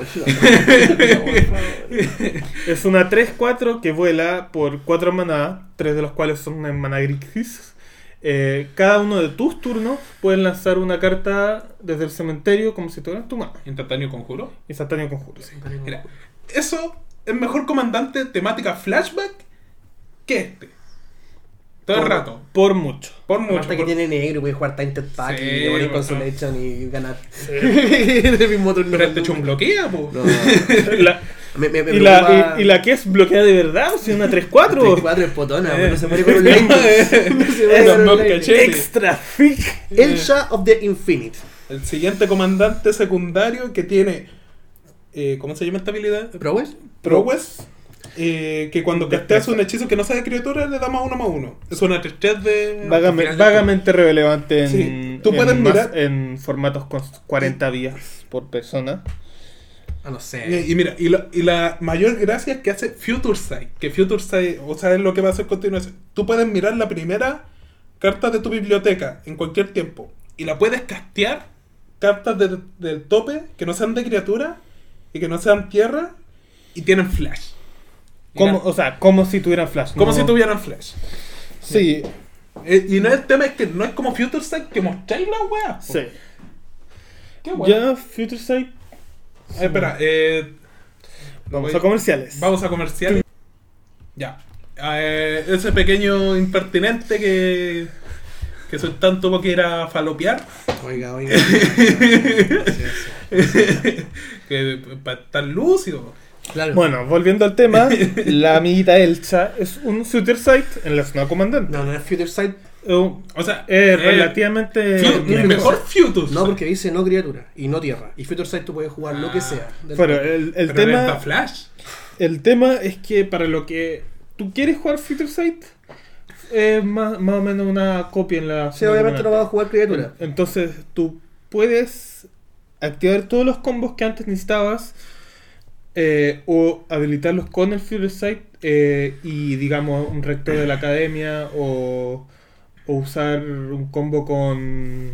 Es una tres cuatro que vuela por cuatro maná, tres de los cuales son en maná grises. Eh, cada uno de tus turnos puedes lanzar una carta desde el cementerio como si tuvieras tu mano. Instantáneo conjuro. Instantáneo conjuro, sí. Mira, eso es mejor comandante temática flashback que este. Todo el Por- rato. Por mucho. Por mucho. Aparte que por- tiene negro, puede jugar Tainted Pack Sí, y le pones bueno. Consolation y ganar. El mismo turno. Pero este chumbloquea, po. No. La- Me, me, me y, la, preocupa- y, y la que es bloqueada de verdad, o sea, una tres cuatro. treinta y cuatro es potona, Eh. pues, no se muere con un lightning. No se muere Esos con un dos lightning. cachetes. Extra thick. Elsha of the Infinite. El siguiente comandante secundario que tiene. Eh, ¿Cómo se llama esta habilidad? ¿Prowess? Prowess. Eh, que cuando casteas un hechizo que no sea de criatura le da más uno más uno. Es una tres tres de. Vagame- final del vagamente relevante en, Sí, tú puedes en, más- mirar- en formatos con cuarenta vías por persona. Ah, no sé. Y, y mira, y, lo- y la mayor gracia es que hace Future Sight. Que Future Sight, o sea, es lo que va a hacer a continuación. Tú puedes mirar la primera carta de tu biblioteca en cualquier tiempo. Y la puedes castear cartas de- del tope que no sean de criatura y que no sean tierra y tienen flash. Y Como, na- o sea, como si tuvieran flash. como no- si tuvieran flash. Sí, Eh, y no es el tema, es que no es como Future Sight que mostráis la weá. po. sí. Qué weá. Ya, Future Sight. Eh, espera, eh, Vamos voy- a comerciales. Vamos a comercial. Ya. Eh, ese pequeño impertinente que. que soy tanto porque era falopear. Oiga, oiga. oiga. que para estar lúcido. Claro. Bueno, volviendo al tema, la amiguita Elsa es un Future Sight en la zona comandante. No, no es Future Sight. Eh, O sea, Es eh, relativamente. Fu- Future mejor Sight. Future. No, porque dice no criatura y no tierra. Y Future Sight tú puedes jugar lo que Ah. sea. Del- Bueno, el, el Pero tema. era Flash. El tema es que para lo que tú quieres jugar Future Sight, es más, más o menos una copia en la Sí, zona obviamente no comandante. vas a jugar criatura. Entonces tú puedes activar todos los combos que antes necesitabas, eh, o habilitarlos con el Future Sight, eh, y digamos un rector de la academia, o, o usar un combo con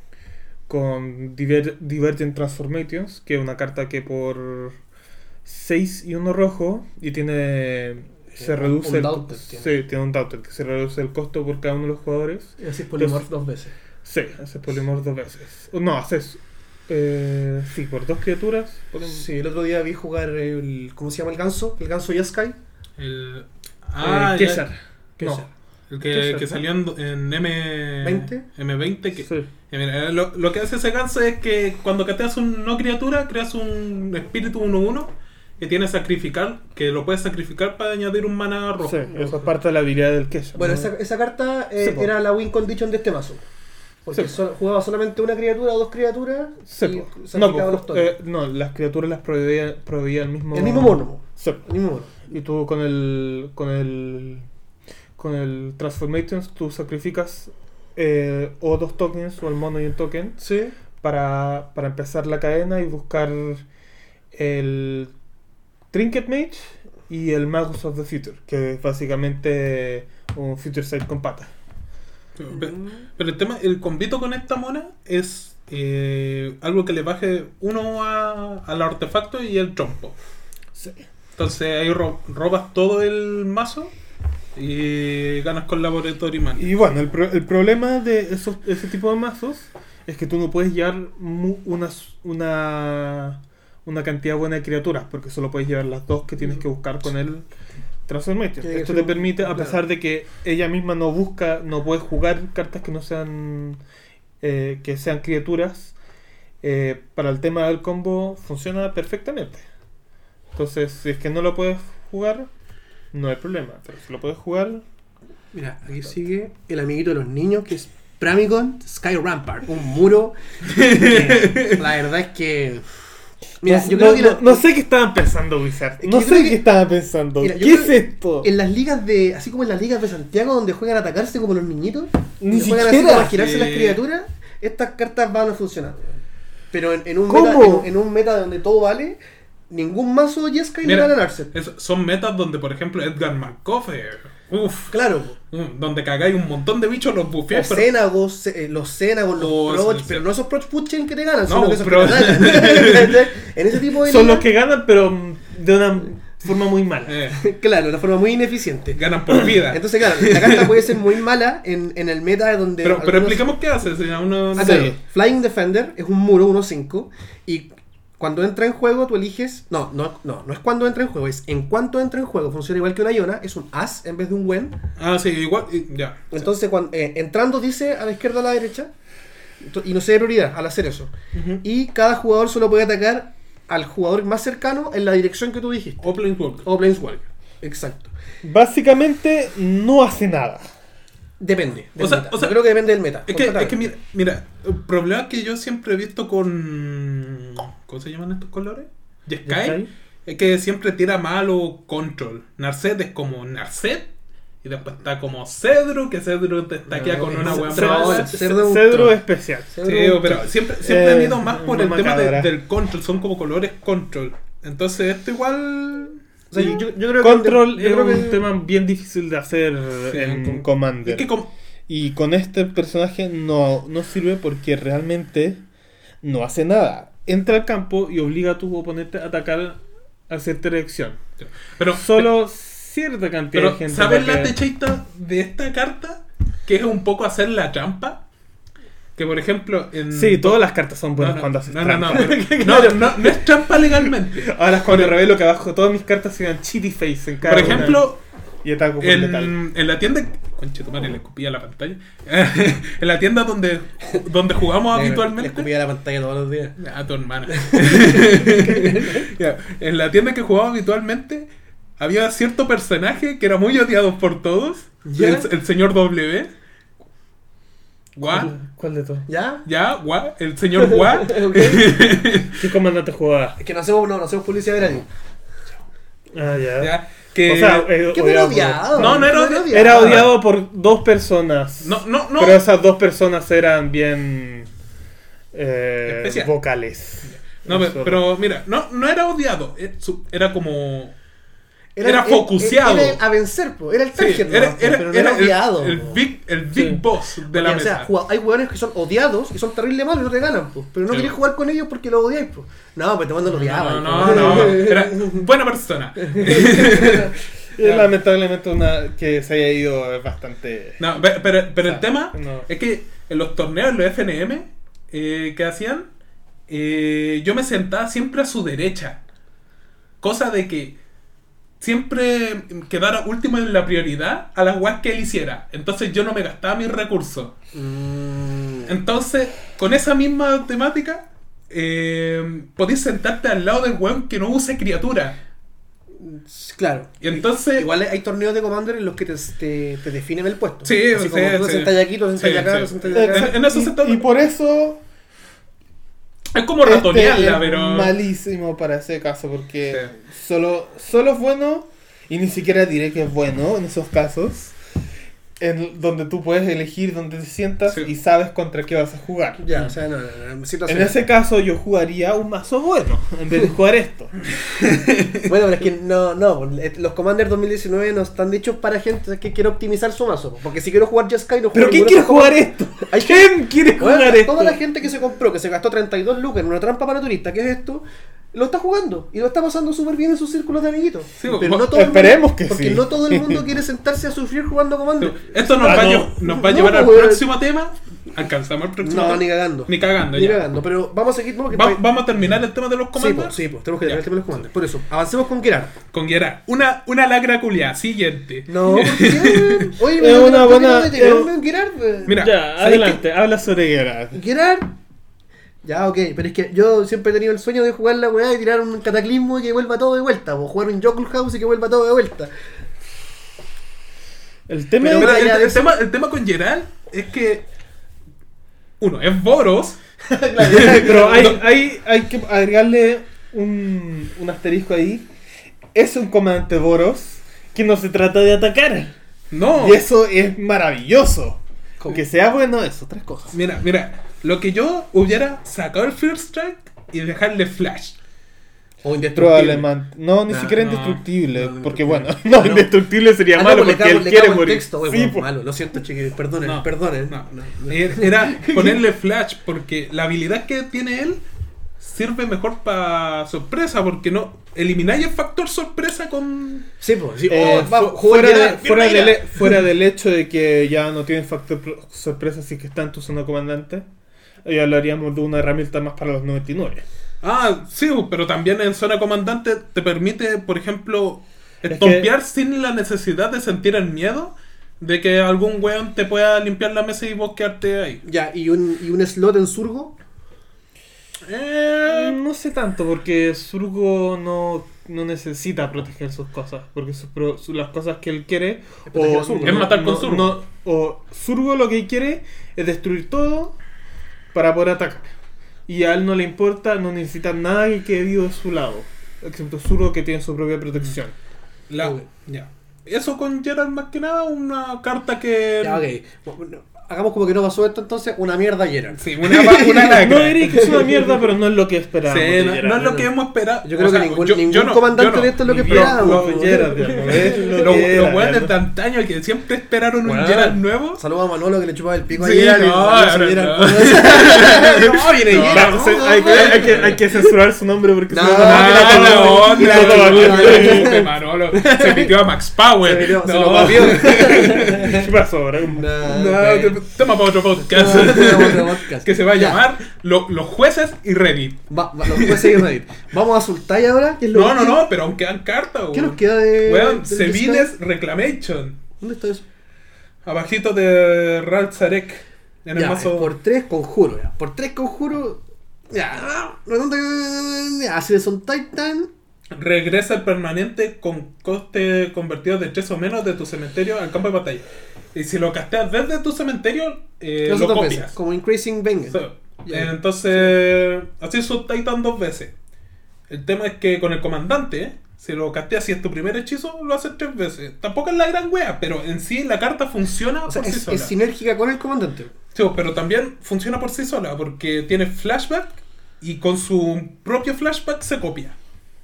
con Diver- Divergent Transformations, que es una carta que por seis y uno rojo y tiene se un- reduce un el, Doubted tiene. sí, tiene un Doubted, que se reduce el costo por cada uno de los jugadores. Y así es Polymorph dos veces. Sí, hace Polymorph dos veces. No, haces. Eh, sí, por dos criaturas. Polim- Sí, el otro día vi jugar el. ¿Cómo se llama el ganso? El ganso Yaskai. El. Ah, Ah, eh, ya. Kesar. Kesar. No. El que, Kesar, que ¿no? salió en, en M. ¿veinte? M veinte. Que, Sí. Ya, mira, lo, lo que hace ese ganso es que cuando cateas un no criatura, creas un espíritu uno uno que tiene sacrificar, que lo puedes sacrificar para añadir un mana rojo. Sí, eso es parte de la habilidad del queso. Bueno, ¿no? esa, esa carta eh, Sí, po. era la win condition de este mazo. Porque Sí. so- jugaba solamente una criatura o dos criaturas Sí, y po. no, sacrificaba po, los toques. eh, no, las criaturas las proveía, proveía el mismo. el mismo mono. po. Sí. El mismo mono. Y tú con el. con el. con el Transformations tú sacrificas eh, o dos tokens o el mono y un token Sí. para, para empezar la cadena y buscar el Trinket Mage y el Magus of the Future, que es básicamente un Future Sight con patas. Pero, pero el tema, el combito con esta mona es eh, algo que le baje uno a, al artefacto y el trompo. Sí. Entonces ahí ro- robas todo el mazo y ganas con Laboratory Man. Y bueno, el, pro- el problema de esos, ese tipo de mazos es que tú no puedes llevar mu- una, una, una cantidad buena de criaturas, porque solo puedes llevar las dos que tienes que buscar con el Transformation. Tiene que Esto ser te permite, a claro. pesar de que ella misma no busca, no puede jugar cartas que no sean eh, que sean criaturas, eh, para el tema del combo funciona perfectamente. Entonces, si es que no lo puedes jugar, no hay problema. Pero si lo puedes jugar, Mira, aquí sigue el amiguito de los niños que es Pramicon Sky Rampart. Un muro que la verdad es que Mira, no, yo creo no- que la- no- no sé qué estaban pensando, Wizard. que No yo creo sé que- qué estaban pensando. Mira, yo ¿Qué creo es que esto? En las ligas de, así como en las ligas de Santiago, donde juegan a atacarse como los niñitos, Ni donde juegan así siquiera. como a girarse Sí. las criaturas, estas cartas van a funcionar. Pero en, en un ¿Cómo? meta, en, en un meta donde todo vale, ningún mazo Jeskai le Mira, gana al Arset. es- son metas donde, por ejemplo, Edgar Markov, uff, Claro, po. donde cagáis un montón de bichos, los O bufeas, pero Cénagos, eh, los Cénagos, los Oh, Proch, sí, sí. pero no esos Proch Puchen que te ganan, No, sino que esos Proch. que te atacan. En ese tipo de Son ligas, los que ganan, pero mm, de una forma muy mala. eh, claro, de una forma muy ineficiente. ganan por vida. Entonces, claro, la carta puede ser muy mala en, en el meta donde. pero, pero algunos- expliquemos qué hace. Si a uno, Ah, Sí. claro. Flying Defender es un muro uno cinco y cuando entra en juego tú eliges... No, no, no, no es cuando entra en juego, es en cuanto entra en juego. Funciona igual que una Iona, es un as en vez de un when. Ah, sí, igual, y- ya. Entonces cuando, eh, entrando dice a la izquierda o a la derecha to- y no se da prioridad al hacer eso. Ujú. Y cada jugador solo puede atacar al jugador más cercano en la dirección que tú dijiste. O Planeswalker. O Planeswalker. Exacto. Básicamente no hace nada. Depende. Del O sea- meta. o sea, Yo creo que depende del meta. Es que, es que completamente. mira, mira, el problema que yo siempre he visto con... ¿Cómo se llaman estos colores? Jeskai. ¿Jeskai? Es que siempre tira malo control. Narset es como Narset. Y después está como Cedro, que Cedro te estaquea No, con una Ce- hueá Cedro- mala. Ce- Ce- Cedro- Cedro especial. Sí, pero siempre, siempre Eh, han ido más por el una tema de- macabra. del control. Son como colores control. Entonces esto igual... O sea, yo, yo- yo creo Control que, yo es creo un que- tema bien difícil de hacer Sí, en con- Commander. Es que como... Y con este personaje no, no sirve porque realmente no hace nada. Entra al campo y obliga a tu oponente a atacar a cierta dirección. Pero, Solo cierta cantidad pero de gente. ¿sabes va a la querer- techeita de esta carta? Que es un poco hacer la trampa. Que por ejemplo... En Sí, todas las cartas son No, buenas no, cuando haces no, no, no, trampa. pero- no, no, no es trampa legalmente. Ahora es cuando revelo que abajo todas mis cartas se llaman Chitty Face en cada Por una. ejemplo, Y ataco por letal. en, en la tienda... Conche tu madre, le escupía la pantalla. En la tienda donde, donde jugamos Le- Le habitualmente... escupía la pantalla todos los días. A tu hermana. Ya, en la tienda que jugaba habitualmente había cierto personaje que era muy odiado por todos. ¿Ya? El, el señor W. Gua. ¿Cuál, cuál de todos? ¿Ya? Ya, Gua. El señor Gua. Ok. ¿Qué comandante jugaba? Es que no hacemos, no, no hacemos publicidad gratis. Ah, ya. Ya, que... O sea, eh, ¿Qué odiado me por- odiado? No, no era ¿Qué me odiado. Era odiado por dos personas. No, no, no. Pero esas dos personas eran bien eh, Especial. vocales. No, pero, Eso. pero mira, no, no era odiado. eh, su- Era como... Era focuseado. Era, era a vencer, po. Era el Sí, target, era, ¿no? era- pero no era era odiado. el, el po. big, el big Sí. boss de la Porque, o sea, mesa. jugado- hay jugadores que son odiados y son terrible malos y no te ganan, po. Pero no Sí. querés jugar con ellos porque los odiáis, po. No, pues te mandan los odiaban. No, no, no, era buena persona. Y lamentablemente una que se haya ido es bastante... No, pe- pero, pero el Ah, tema no. es que en los torneos, en los F N M eh, que hacían, eh, yo me sentaba siempre a su derecha. Cosa de que siempre quedara último en la prioridad a las guas que él hiciera. Entonces yo no me gastaba mis recursos. Mm. Entonces, con esa misma temática, eh, podéis sentarte al lado del weón que no use criatura. Claro. Y entonces... Igual hay torneos de Commander en los que te, te, te definen el puesto. Sí, Así sí, como tú te sí. sentás aquí, tú te sentás Sí, acá, sí. tú te sentás acá. En- en eso se está- y, y por eso Es como este ratonearla, es pero... malísimo para ese caso porque Sí. solo, solo es bueno y ni siquiera diré que es bueno en esos casos en donde tú puedes elegir dónde te sientas Sí. y sabes contra qué vas a jugar. Ya, o sea, no, no, no, situación. En ese caso yo jugaría un mazo bueno en vez de jugar esto. Bueno, pero es que no, no, los Commander dos mil diecinueve no están hechos para gente que quiere optimizar su mazo. Porque si quiero jugar Jeskai, no juego ¿Pero quién ninguno quiere de estos jugar Commander. esto? Hay ¿Quién quiere Bueno, jugar esto? toda la gente que se compró, que se gastó treinta y dos lucas en una trampa para turista, ¿qué es esto? Lo está jugando y lo está pasando súper bien en sus círculos de amiguitos. Sí, pero vos- no todo el esperemos mundo, que porque sí. no todo el mundo quiere sentarse a sufrir jugando Commander. Esto nos Ah, va, a no. lle- nos va a No, llevar al pues, próximo tema. ¿Alcanzamos el próximo No, tema? ni cagando. Ni cagando, Ni ya. cagando, pero vamos a seguir. ¿no? Porque Va- estoy- vamos a terminar el tema de los Sí, comandos. pues, sí, pues, tenemos que Ya. terminar el tema de los Commander. Por eso, avancemos con Gerard. Con Guerra. Una, una lacra culia. Siguiente. No, porque. Oye, Es pero una no buena- tengo que detenerme es- en Gerard. pues. Mira, Ya, ¿sabes adelante, habla sobre Gerard. Gerard. Ya, ok, pero es que yo siempre he tenido el sueño de jugar la weá y tirar un cataclismo y que vuelva todo de vuelta, o jugar un Jockle House y que vuelva todo de vuelta. El tema Pero es- Mira, más el, allá de el eso- tema, el tema con Gerald es que. Uno, es Boros. pero hay, hay, hay que agregarle un, un asterisco ahí. Es un comandante Boros que no se trata de atacar. No. Y eso es maravilloso. ¿Cómo? Que sea bueno eso, tres cosas. Mira, mira, lo que yo hubiera sacado el First Strike y dejarle Flash. O indestructible. Probablemente. No, ni Nah, siquiera no, indestructible. no, porque no, bueno, no. no, Ah, no. indestructible sería Ah, no, malo pues le porque cago- él le quiere cago el morir. texto, güey, Sí, bueno, pues. malo, lo siento, chiquillos, perdonen, No. perdonen. No. No, no. Era ponerle Flash porque la habilidad que tiene él sirve mejor para sorpresa porque no elimináis el factor sorpresa con... Sí, pues, sí. Eh, oh, va, fu- juego fuera, el de- Jedi, fuera, mira, del, mira. fuera del hecho de que ya no tienen factor pro- sorpresa si que está en tu zona comandante, ya hablaríamos de una herramienta más para los noventa y nueve. Ah, sí, pero también en zona comandante te permite, por ejemplo, Es estompear sin la necesidad de sentir el miedo de que algún weón te pueda limpiar la mesa y vos quedarte ahí. Ya, y un, y un slot en Surgo. Eh, No sé tanto, porque Surgo no, no necesita proteger sus cosas, porque sus pro- su- las cosas que él quiere Es proteger o, a Surgo. Es matar con no- Surgo. no- o Surgo lo que quiere es destruir todo para poder atacar. Y a él no le importa, no necesita nada que quede vivo de su lado, excepto Surgo que tiene su propia protección. la, Ok. ya. Eso con Gerald más que nada, una carta que... Ya, ok. Bueno, hagamos como que no pasó esto entonces, una mierda Gerald. Sí, una, una lacra. No diría que es una mierda, pero no es lo que esperábamos. Sí, de no, Geralt. no es lo que hemos esperado. Yo creo O sea, que ningún, yo- ningún yo no, comandante yo no. de esto es lo que Lo- esperábamos. Lo- Geralt, digamos, es lo Los que era, los weones Geralt. de antaño que siempre esperaron un Bueno, Geralt nuevo. Saludos a Manolo que le chupaba el pico Sí, a Gerald. y no, salió no, Gerald. no. No, viene No, Gerald. Va, se- no, hay, no, que, no. hay, que, hay que censurar su nombre porque No, si no, no, no, que Ah, la la cagó. onda, Que la la cagó. onda de Manolo. Se metió a Max Power. Se metió- se No. lo papió. ¿qué pasó ahora? No, No, ok. te- toma para otro podcast. No, tenemos otro podcast. Que se va a Ya. llamar Lo- Los Jueces y Reddit. Va, va, lo puedes seguir Reddit. Vamos a Sultai ahora. ¿Qué es lo No, no, último? no, pero aún quedan cartas. ¿Qué weón. nos queda de. Weón, del Sevines Reclamation. ¿Dónde está eso? Abajito de Ral Zarek. En el Ya, mazo. por tres conjuro. Ya. Por tres conjuro. Ya, redonda. Ya, si son Titan. Regresa el permanente con coste convertido de tres o menos de tu cementerio al campo de batalla. Y si lo casteas desde tu cementerio, eh, Las lo otras copias. veces, como Increasing Vengeance. So, Ya. Entonces, así son Titan dos veces. El tema es que con el comandante, si lo casteas si es tu primer hechizo, lo haces tres veces. Tampoco es la gran wea, pero en sí la carta funciona O sea, por sí es, sola. es sinérgica con el comandante. Sí, pero también funciona por sí sola, porque tiene flashback y con su propio flashback se copia.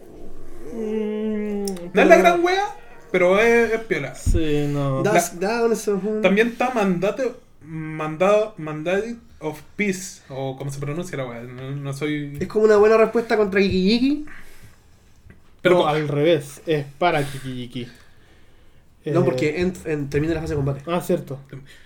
Mm, No es la gran wea, pero es, es piola. Sí, no. Das down so- También está Mandate, mandado, Mandate of Peace, o como se pronuncia la wea, no, no soy... Es como una buena respuesta contra Kiki Yiki. Pero No, con- al revés, es para Kikijiki. No, Eh, porque en, en- termina la fase de combate. Ah, cierto.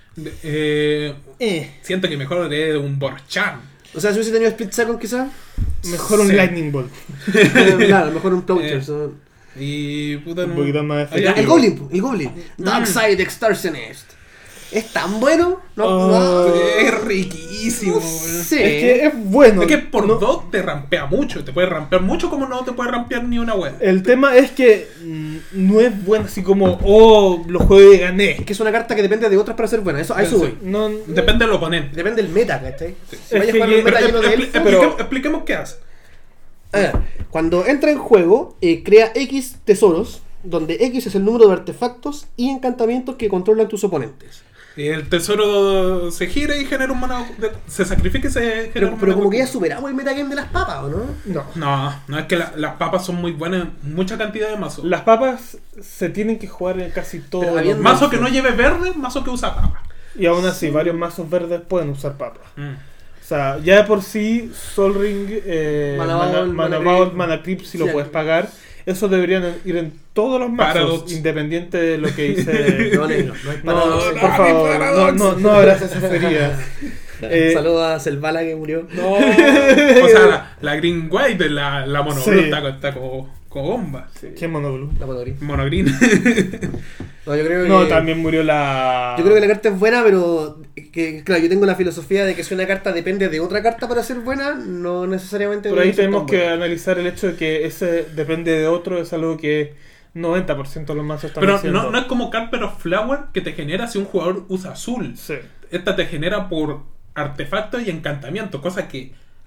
eh, Eh, siento que mejor es un Borchan. O sea, si hubiese tenido Split Second quizás. mejor un Sí. Lightning Bolt. eh, claro, mejor un Plowshare. Eh, so- Y puta Un no. poquito más Ah, ya, Ya, el efectivo. Goblin, el Goblin. Darkside Extortionist. ¿Es tan bueno? No, Oh. no. Es riquísimo, No weón. sé. Es que es bueno. Es que por no- dos te rampea mucho. Te puede rampear mucho como no te puede rampear ni una wea. El tema es que mm, no es bueno así como, oh, lo juego y gané. Es que es una carta que depende de otras para ser buena. Eso, a eso Sí. voy. No, Depende del oponente. Depende del meta, ¿cachai? Si Es vayas a que jugar yo- un meta Pero, lleno de expli- elfos, expliquemos- pero- expliquemos qué hace. A ver, cuando entra en juego, eh, crea X tesoros, donde X es el número de artefactos y encantamientos que controlan tus oponentes. Y el tesoro se gira y genera un mana. de- Se sacrifica y se genera Pero, un pero mana como que ya cultivo. superamos el metagame de las papas, ¿o no? no. No, no es que la- las papas son muy buenas en mucha cantidad de mazos. Las papas se tienen que jugar en casi todos Pero los habiendo- Mazo mazos. que no lleve verde, mazo que usa papa. Y aún así, varios mazos verdes pueden usar papas. Mm. O sea, ya de por sí, Sol Ring, eh, Mana Mana, Vault, Mana Mana Vault, Creep. Mana Creep, si Sí. lo puedes pagar. Eso deberían ir en todos los mazos, Paradox. independiente de lo que dice. No, negro, no hay No, paradox. por no, no, favor, hay no, paradox. no, no abras esas heridas. Eh, Saludos a Selvala que murió. No. O sea, la, la Green White, la, la Mono Sí. Blue está, está como, como bomba. ¿Qué mono blue? La Mono Green. Mono Green. No, yo creo que. No, también murió la. Yo creo que la carta es buena, pero que, claro, yo tengo la filosofía de que si una carta depende de otra carta para ser buena, no necesariamente. Por ahí debe ser tenemos tan que buena. analizar el hecho de que ese depende de otro, es algo que noventa por ciento de los mazos están Pero haciendo. no, no es como Carper of Flower que te genera si un jugador usa azul. Sí. Esta te genera por artefactos y encantamientos, cosa que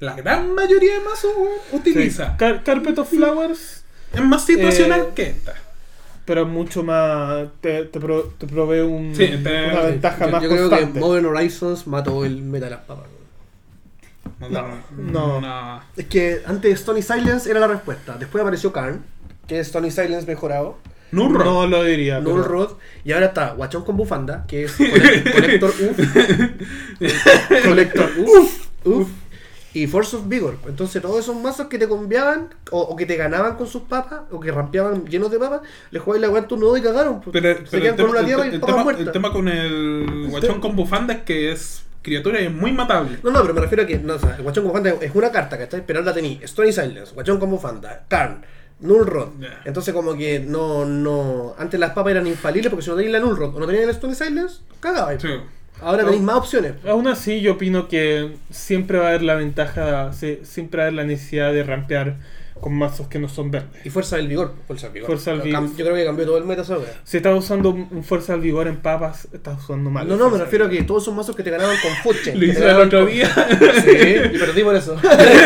la gran mayoría de mazos utiliza. Sí. Car- Carpet of Flowers Es más situacional Eh, que esta. pero mucho más te, te, pro- te provee un, Sí, te- una ventaja yo, más yo creo constante. que Modern Horizons mató el meta de las papas. No, no. no. Es que antes Stony Silence era la respuesta. Después apareció Karn, que es Stony Silence mejorado. Nurro. No lo diría. Null pero- Rod. Y ahora está Guachón con bufanda, que es Colec- Collector Uff. Collector Uff. Uff. Y Force of Vigor. Entonces todos esos mazos que te conviaban o, o que te ganaban con sus papas o que rampeaban llenos de papas, le jugáis la weá en turno dos y cagaron. Pues. Pero, Se pero quedan el, con tema, una tierra el- y el papas tema, muertas. el tema con el guachón con bufanda es que es criatura y es muy matable. No, no, pero me refiero a que no, o sea, el Guachón con bufanda es una carta, ¿cachai? Pero ahora la tení Stony Silence, Guachón con bufanda, Karn, Null Rod. Yeah. Entonces como que no, no. Antes las papas eran infalibles porque si no tenías la Null Rod o no tenías el Stony Silence, cagabais. Sí. Ahora tenéis más opciones. Aún así, yo opino que siempre va a haber la ventaja, sí, siempre va a haber la necesidad de rampear con mazos que no son verdes. Y Fuerza del Vigor. Fuerza del Vigor. Fuerza del Cam- Vigor. Yo creo que cambió todo el meta esa wea. Si estás usando un un fuerza al vigor en papas, estás usando mal. No, no, me refiero a que todos esos mazos que te ganaban con Food Chain. Lo que te hice el ganaban otro con- día. Sí, y perdí por eso.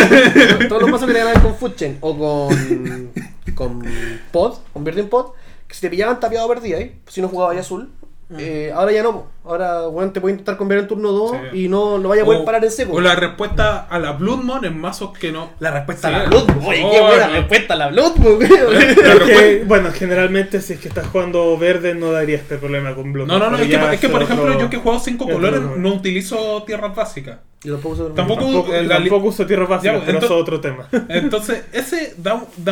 Todos los mazos que te ganaban con Food Chain o con. con Pod, con Birding Pod, que si te pillaban tapiado perdías, ¿eh? Si no jugabas azul. Eh, ahora ya no, po. Ahora bueno, te puedes intentar conviar en turno dos Sí. y no lo vaya a poder O- parar en seco. O la respuesta a la Bloodmoon en mazos que no. La respuesta Sí. a la Blood, oye, Oh, qué buena no. respuesta a la Blood, weón. Pero Porque, bueno, generalmente si es que estás jugando verde no daría este problema con Blood. No, no, no, es que, Ya es que por otro- ejemplo yo que juego cinco otro colores problema. no utilizo tierras básicas. Y lo puedo usar- Tampoco- Tampoco, en la li- tampoco uso tierras básicas, Ya, pues, pero entonces- eso es otro tema. Entonces ese da, da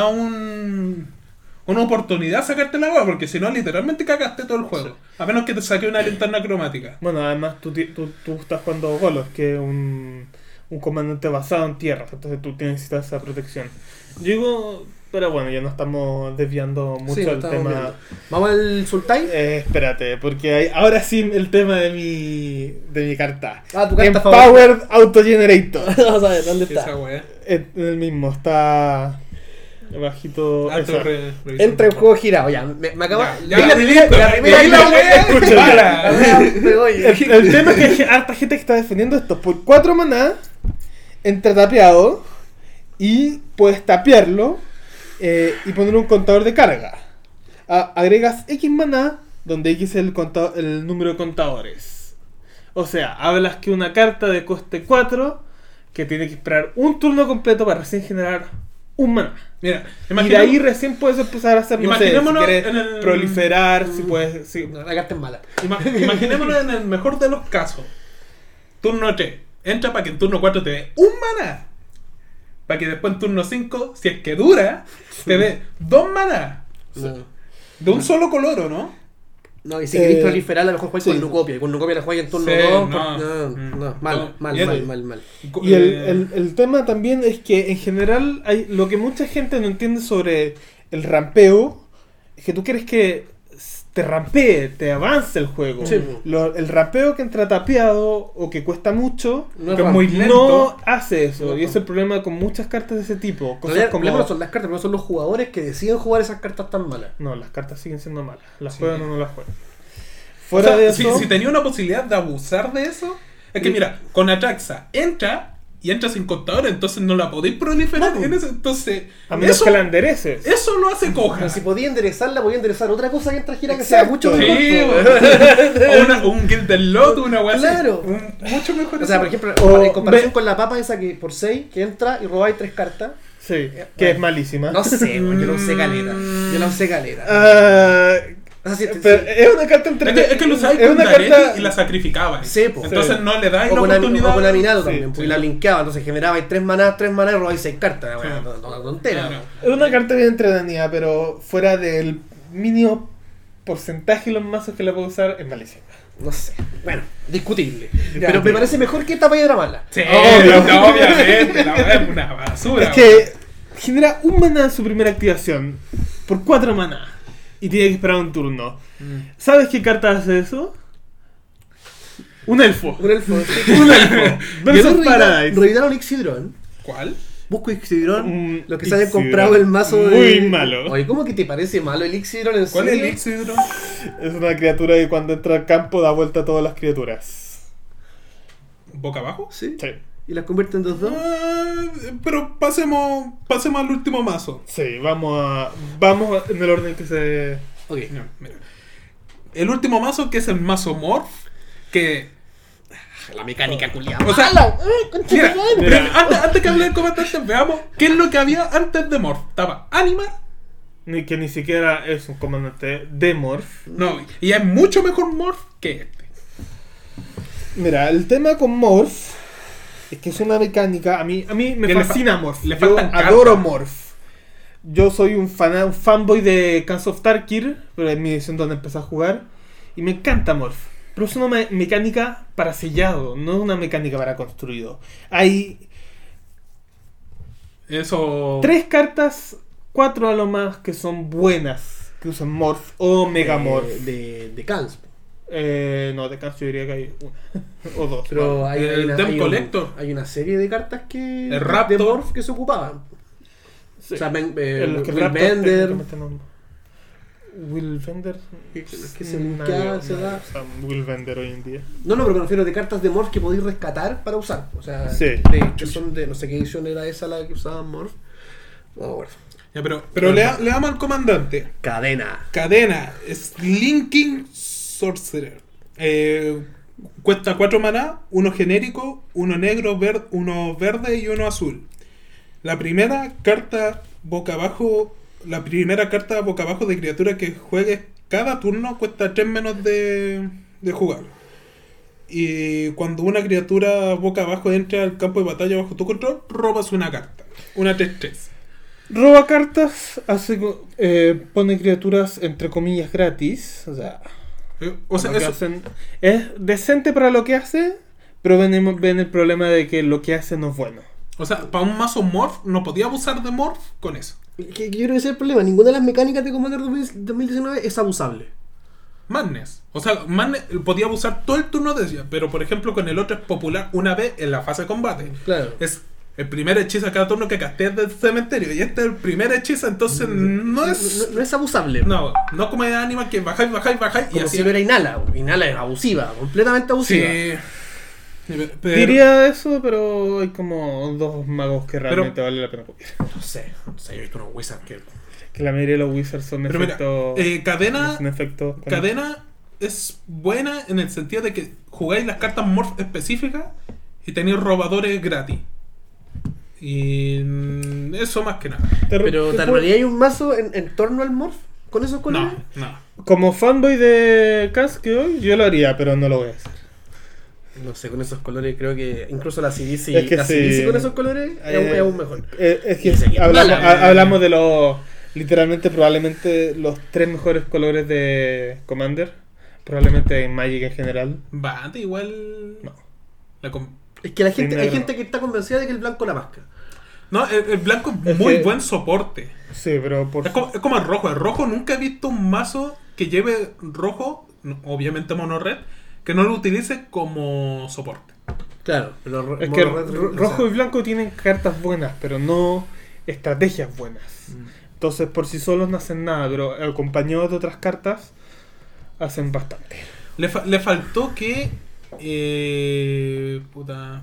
un... una oportunidad de sacarte la agua, porque si no literalmente cagaste todo el juego. A menos que te saque una linterna cromática. Bueno, además tú, ti- tú, tú estás jugando Golos, que es un, un comandante basado en tierras, entonces tú necesitas esa protección. Yo digo, pero bueno, ya no estamos desviando mucho Sí, lo del estamos tema. viendo. Vamos al Sultai. Eh, espérate, porque hay, ahora sí el tema de mi de mi carta. Ah, tu carta Empowered Autogenerator. Vamos a ver, ¿dónde Esa está? wea. En el mismo, está bajito. Alto esa. re- revisión. Entra en juego girado, ya. Me, me acaba. Ya, vi ya, la primera. ya, La primera. ya, la wea, Escucha, para. La wea, me voy. El, el tema es que hay harta gente que está defendiendo esto. Por cuatro maná, entra tapeado y puedes tapearlo eh, y poner un contador de carga. A- agregas X maná, donde X es el, conta- el número de contadores. O sea, hablas que una carta de coste cuatro que tiene que esperar un turno completo para recién generar un maná. Mira, Y de imagina- ahí recién puedes empezar a hacer, no sé, si Imaginémonos quieres en el- proliferar, si puedes... si- La carta es mala. ima- imaginémonos en el mejor de los casos. Turno tres. Entra para que en turno cuatro te dé un maná. Para que después en turno cinco, si es que dura, te dé dos maná. No. De un solo color, ¿o no? No, y si queréis Eh, proliferar, a lo mejor juegáis sí. con Lucopia. Y con Lucopia la jugáis en turno Sí, dos. no. No, Mm. no, mal, No, mal, bien. mal, mal, mal. Y el, Eh, el, el tema también es que en general hay lo que mucha gente no entiende sobre el rampeo es que tú quieres que te rampee, te avance el juego. Sí. Lo- el rampeo que entra tapeado o que cuesta mucho No es que es ramp- muy no lento. hace eso. No, y ese es el problema con muchas cartas de ese tipo. En Cosas realidad, el como... problema no son las cartas, pero son los jugadores que deciden jugar esas cartas tan malas. No, las cartas siguen siendo malas. Las Sí. juegan o no las juegan. o Fuera sea, de si, eso... si tenía una posibilidad de abusar de eso, es que Sí. mira, con Atraxa entra y entra sin contador, entonces no la podéis proliferar No. en ese. Entonces, a menos eso, que la endereces. eso lo hace coja. Pero si podía enderezarla, podía enderezar otra cosa que entra gira que Exacto. sea mucho Sí, mejor. o una- o un Guild del Lot, una weá así. Claro. Un- mucho mejor. O sea, eso. por ejemplo, O en comparación ve- con la papa esa que por seis, que entra y robáis tres cartas. Sí, que es malísima. No sé, weón, yo la usé caleta. Yo la usé caleta. Ah, O sea, si- pero si- es una carta entre... Es que, es que lo usáis es con una Daretti carta... y la sacrificabais. Sí, po. Entonces Sí. no le dais O la con, ami- oportunidad. o con Aminado Sí, también, sí. pues y la linkeaba, entonces generabais tres manás, tres manás y robáis seis cartas. Sí. Bueno, to- to- tontera. Claro. Es una carta bien entretenida, pero fuera del mínimo porcentaje de los mazos que la puedo usar, es malísima. No sé. Bueno, discutible. Ya, Pero me ok. parece mejor que esta piedra mala. Sí, Obvio. no, obviamente, la weá es una basura. Es que genera un maná en su primera activación por cuatro maná y tiene que esperar un turno. Mm. ¿Sabes qué carta hace eso? Un elfo. Un elfo. Un elfo. Versus Paradise. Reeditaron Ixidron. ¿Cuál? Busco Ixidron. Un Los que se hayan Ixidron. comprado el mazo de. Muy malo. Oye, ¿cómo que te parece malo el Ixidron en ¿Cuál es serio? el Ixidron? Es una criatura que cuando entra al campo da vuelta a todas las criaturas. ¿Boca abajo? Sí. Sí. y las convierte en dos dos. Ah, pero pasemos pasemos al último mazo. Sí, vamos a. Vamos en el orden que se. Ok. Mira, mira. El último mazo, que es el mazo Morph, que... La mecánica culiada. O sea, mira, Mira. pero antes, antes que hable del comandante, veamos qué es lo que había antes de Morph. Estaba Animar. Ni que ni siquiera es un comandante de Morph. No, y es mucho mejor Morph que este. Mira, el tema con Morph es que es una mecánica. A mí, a mí me Que le fascina fa- Morph. le Yo faltan adoro cartas. Morph. Yo soy un, fan, un fanboy de Cans of Tarkir, pero es mi edición donde empecé a jugar. Y me encanta Morph. Pero es una me- mecánica para sellado, no es una mecánica para construido. Hay Eso... tres cartas, cuatro a lo más, que son buenas, que usan Morph o Mega Morph. De, de, de Cans. Eh, no, de Cans yo diría que hay una o dos. Pero vale. hay, hay, El una, Dem hay, un- Collector. hay una serie de cartas que El Raptor. de Morph que se ocupaban. Sí. O sea, ben, eh, En los que Will Raptor Bender. técnicamente no. Will Bender. Que- que se Nadie- linkea, se nadie da. usa Will Bender hoy en día. No, no, pero me refiero de cartas de Morph que podéis rescatar para usar. O sea, Sí. de, que son de no sé qué edición era esa la que usaban Morph. No, bueno. Ya, pero pero le, le damos al comandante. Cadena. Cadena, Slinking Sorcerer. Eh, cuesta cuatro maná, uno genérico, uno negro, ver, uno verde y uno azul. La primera carta boca abajo, la primera carta boca abajo de criatura que juegues cada turno cuesta tres menos de, de jugar. Y cuando una criatura boca abajo entra al campo de batalla bajo tu control, robas una carta. Una tres tres. Roba cartas, hace co- eh, pone criaturas entre comillas gratis. O sea, Eh, O sea, lo que eso, hacen es decente para lo que hace, pero ven, ven el problema de que lo que hace no es bueno. o sea, para un mazo Morph no podía abusar de Morph con eso. Que, que yo creo que ese es el problema. Ninguna de las mecánicas de Commander dos mil diecinueve es abusable. Madness. O sea, Madness podía abusar todo el turno de ella, pero por ejemplo con el otro es popular una vez en la fase de combate. Claro. Es el primer hechizo a cada turno que casteas del cementerio. Y este es el primer hechizo, entonces no es... No, no es abusable. No, no como de Anima que bajáis, bajáis, bajáis y Como así... si no era Inhala. Inhala es abusiva, completamente abusiva. Sí. Pero- Diría eso, pero hay como dos magos que realmente vale la pena copiar. No sé, no sé, yo he visto unos wizards que. Que la mayoría de los wizards son Pero mira, efectos. eh, cadena, son efectos- cadena es buena en el sentido de que jugáis las cartas Morph específicas y tenéis robadores gratis. Y mm, eso más que nada. Te- Pero te ¿te puedo- armaría un mazo en, en torno al Morph? ¿Con esos colores? No, no. Como fanboy de Cans que hoy, yo lo haría, pero no lo voy a hacer. No sé, con esos colores creo que incluso la C D C, Es que la sí. C D C con esos colores es, aún- Eh, es aún mejor. Eh, es que Y sería hablamos, mala, ha- eh. hablamos de los. Literalmente, probablemente los tres mejores colores de Commander. Probablemente en Magic en general. Bate igual. No. La com- Es que la gente, Sí, hay negro. gente que está convencida de que el blanco la masca. No, el, el blanco es Es muy que- buen soporte. Sí, pero por. Es como, es como el rojo. El rojo nunca he visto un mazo que lleve rojo, no, obviamente mono red, que no lo utilice como soporte. Claro, pero ro- Es que mono red, ro- o rojo sea, y blanco tienen cartas buenas, pero no estrategias buenas. Entonces, por sí solos no hacen nada, pero acompañados de otras cartas, hacen bastante. Le, fa- le faltó que. Eh, puta.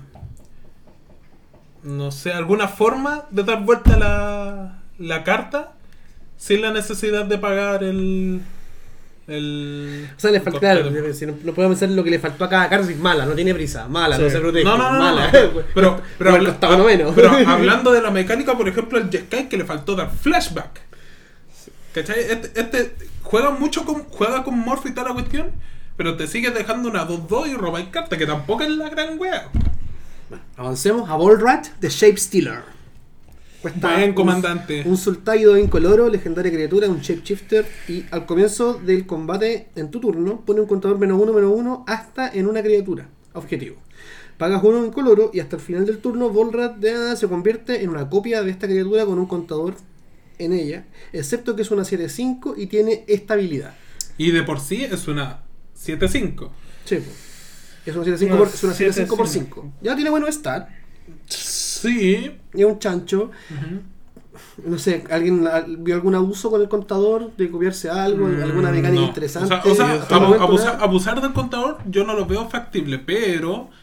No sé, alguna forma de dar vuelta la, la carta sin la necesidad de pagar el. el O sea, le el falta, coste claro, de- si no, no podemos pensar lo que le faltó a cada carta, si es mala, no tiene prisa, mala, no Sí. se protege, No, no, no, mala. no, no. Pero, pero, Igual habla- costaba lo menos. pero hablando de la mecánica, por ejemplo, el Jeskai que le faltó dar flashback. ¿Cachai? Este, este juega mucho con, juega con Morph y toda la cuestión, pero te sigues dejando una dos dos y robáis carta, que tampoco es la gran wea. Avancemos a Volrat de Shape Stealer. Cuesta Buen un- comandante. Un Sultaido incoloro, legendaria criatura, un Shapeshifter. Y al comienzo del combate, en tu turno, pone un contador menos uno, menos uno hasta en una criatura. Objetivo. Pagas uno incoloro y hasta el final del turno, Volrat de- se convierte en una copia de esta criatura con un contador en ella, excepto que es una siete cinco y tiene estabilidad. Y de por sí es una siete cinco. Sí, po. Es una siete cinco Una por, es una siete cinco por siete cinco. Ya tiene bueno stat. Sí. Y es un chancho. No sé, ¿alguien ah, vio algún abuso con el contador? ¿De copiarse algo? Mm, ¿Alguna mecánica no. interesante? O sea, o sea, Hasta el abu- momento abusar, nada. abusar del contador yo no lo veo factible, pero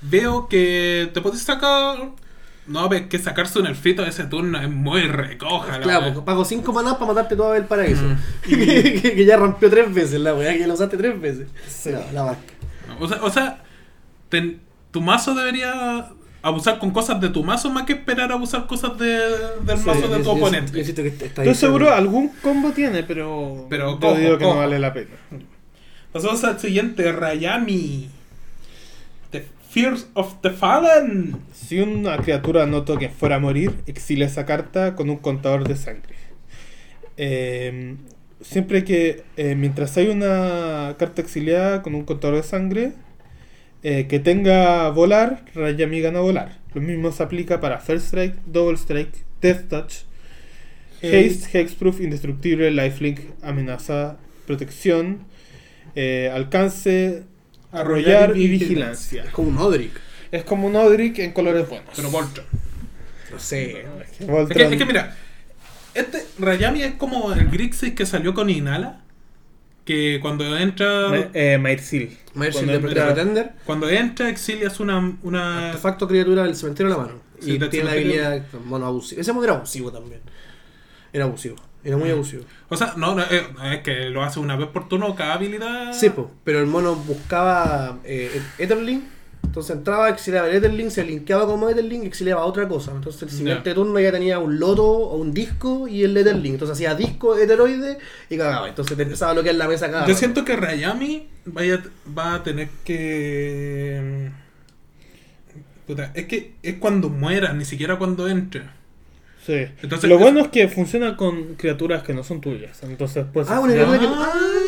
veo que te podés sacar. No, pero es que sacarse un elfito de ese turno es muy recoja, la Claro, wea. porque pago cinco manás para matarte todo el paraíso. Mm. que, que ya rompió tres veces la weá, que la usaste tres veces. Sí. No, la vasca. O sea, o sea ten- tu mazo debería abusar con cosas de tu mazo más que esperar a abusar cosas de, del Sí, mazo yo- de tu Yo- yo- oponente. yo siento que está Estoy ahí seguro seguro. algún combo tiene, pero. Pero yo cojo, digo que cojo. no vale la pena. Pasamos al siguiente, Rayami. The Fears of the Fallen. Si una criatura no toque fuera a morir, exilia esa carta con un contador de sangre. Eh, siempre que, eh, mientras hay una carta exiliada con un contador de sangre, eh, que tenga volar, Rayami gana volar. Lo mismo se aplica para First Strike, Double Strike, Death Touch, Haste, Hexproof, Indestructible, Lifelink, Amenaza, Protección, eh, Alcance, Arrollar Arrollar y y Vigilancia. Vigilancia. Es como un Odric. Es como un Odric en colores buenos. Pero Voltron. No sé. Voltron. Es que, es que mira, este Rayami es como el Grixis que salió con Inhala. Que cuando entra. Ma- eh, Mairsil. Mercy Cuando de entra- Pretender. Cuando entra, exilias una. una Artefacto criatura del cementerio en la mano. Sí, y del tiene la cementerio. habilidad mono abusivo. Ese mono era abusivo también. Era abusivo. Era muy Mm. abusivo. O sea, no, no, eh, es que lo hace una vez por turno cada habilidad. Sí, po, pero el mono buscaba eh, Etherlink. Entonces entraba, exiliaba el Etherlink, se linkeaba como Etherlink y exiliaba otra cosa. Entonces el siguiente Ya. turno ya tenía un loto o un disco y el Etherlink. Entonces hacía disco, heteroide y cagaba. Entonces te empezaba a bloquear la mesa cada Yo rato. siento que Rayami vaya, va a tener que. Puta, es que es cuando muera, ni siquiera cuando entre. Sí. Entonces, Lo es- bueno es que funciona con criaturas que no son tuyas. Entonces, pues. Ah, una ya- criatura que.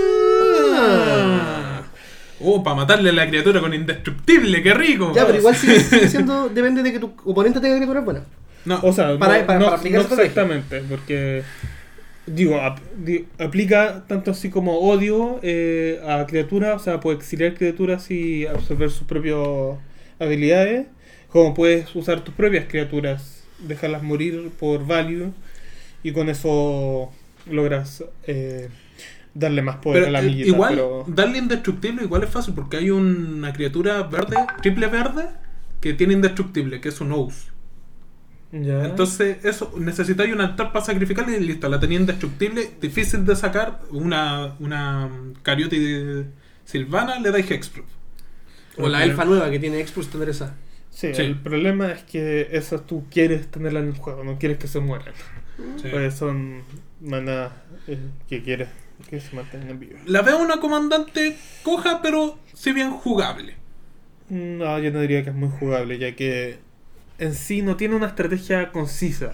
Ah. Oh, para matarle a la criatura con indestructible, qué rico. Ya, pero igual sigue, sigue siendo. Depende de que tu oponente tenga criaturas buenas. No, O sea, Para- no, para- no- para aplicar no estrategia. exactamente, porque. Digo, ap- di- aplica tanto así como odio eh, a criaturas, o sea, puede exiliar criaturas y absorber sus propias habilidades, como puedes usar tus propias criaturas, dejarlas morir por value, y con eso logras eh, darle más poder pero a la eh, amiguita. igual, pero... darle indestructible igual es fácil porque hay una criatura verde, triple verde, que tiene indestructible, que es un Ous. Ya. Entonces, eso, necesitáis un altar para sacrificarle y listo, la tenía indestructible, difícil de sacar, una, una Cariote Silvana, le dais Hexproof. O la elfa nueva que tiene Expulse tener esa. Sí, Sí. el problema es que esas tú quieres tenerlas en el juego, no quieres que se mueran. Sí. Pues son maná eh, que quieres que se mantengan vivas. La veo una comandante coja, pero si bien jugable. No, yo no diría que es muy jugable, ya que en sí no tiene una estrategia concisa.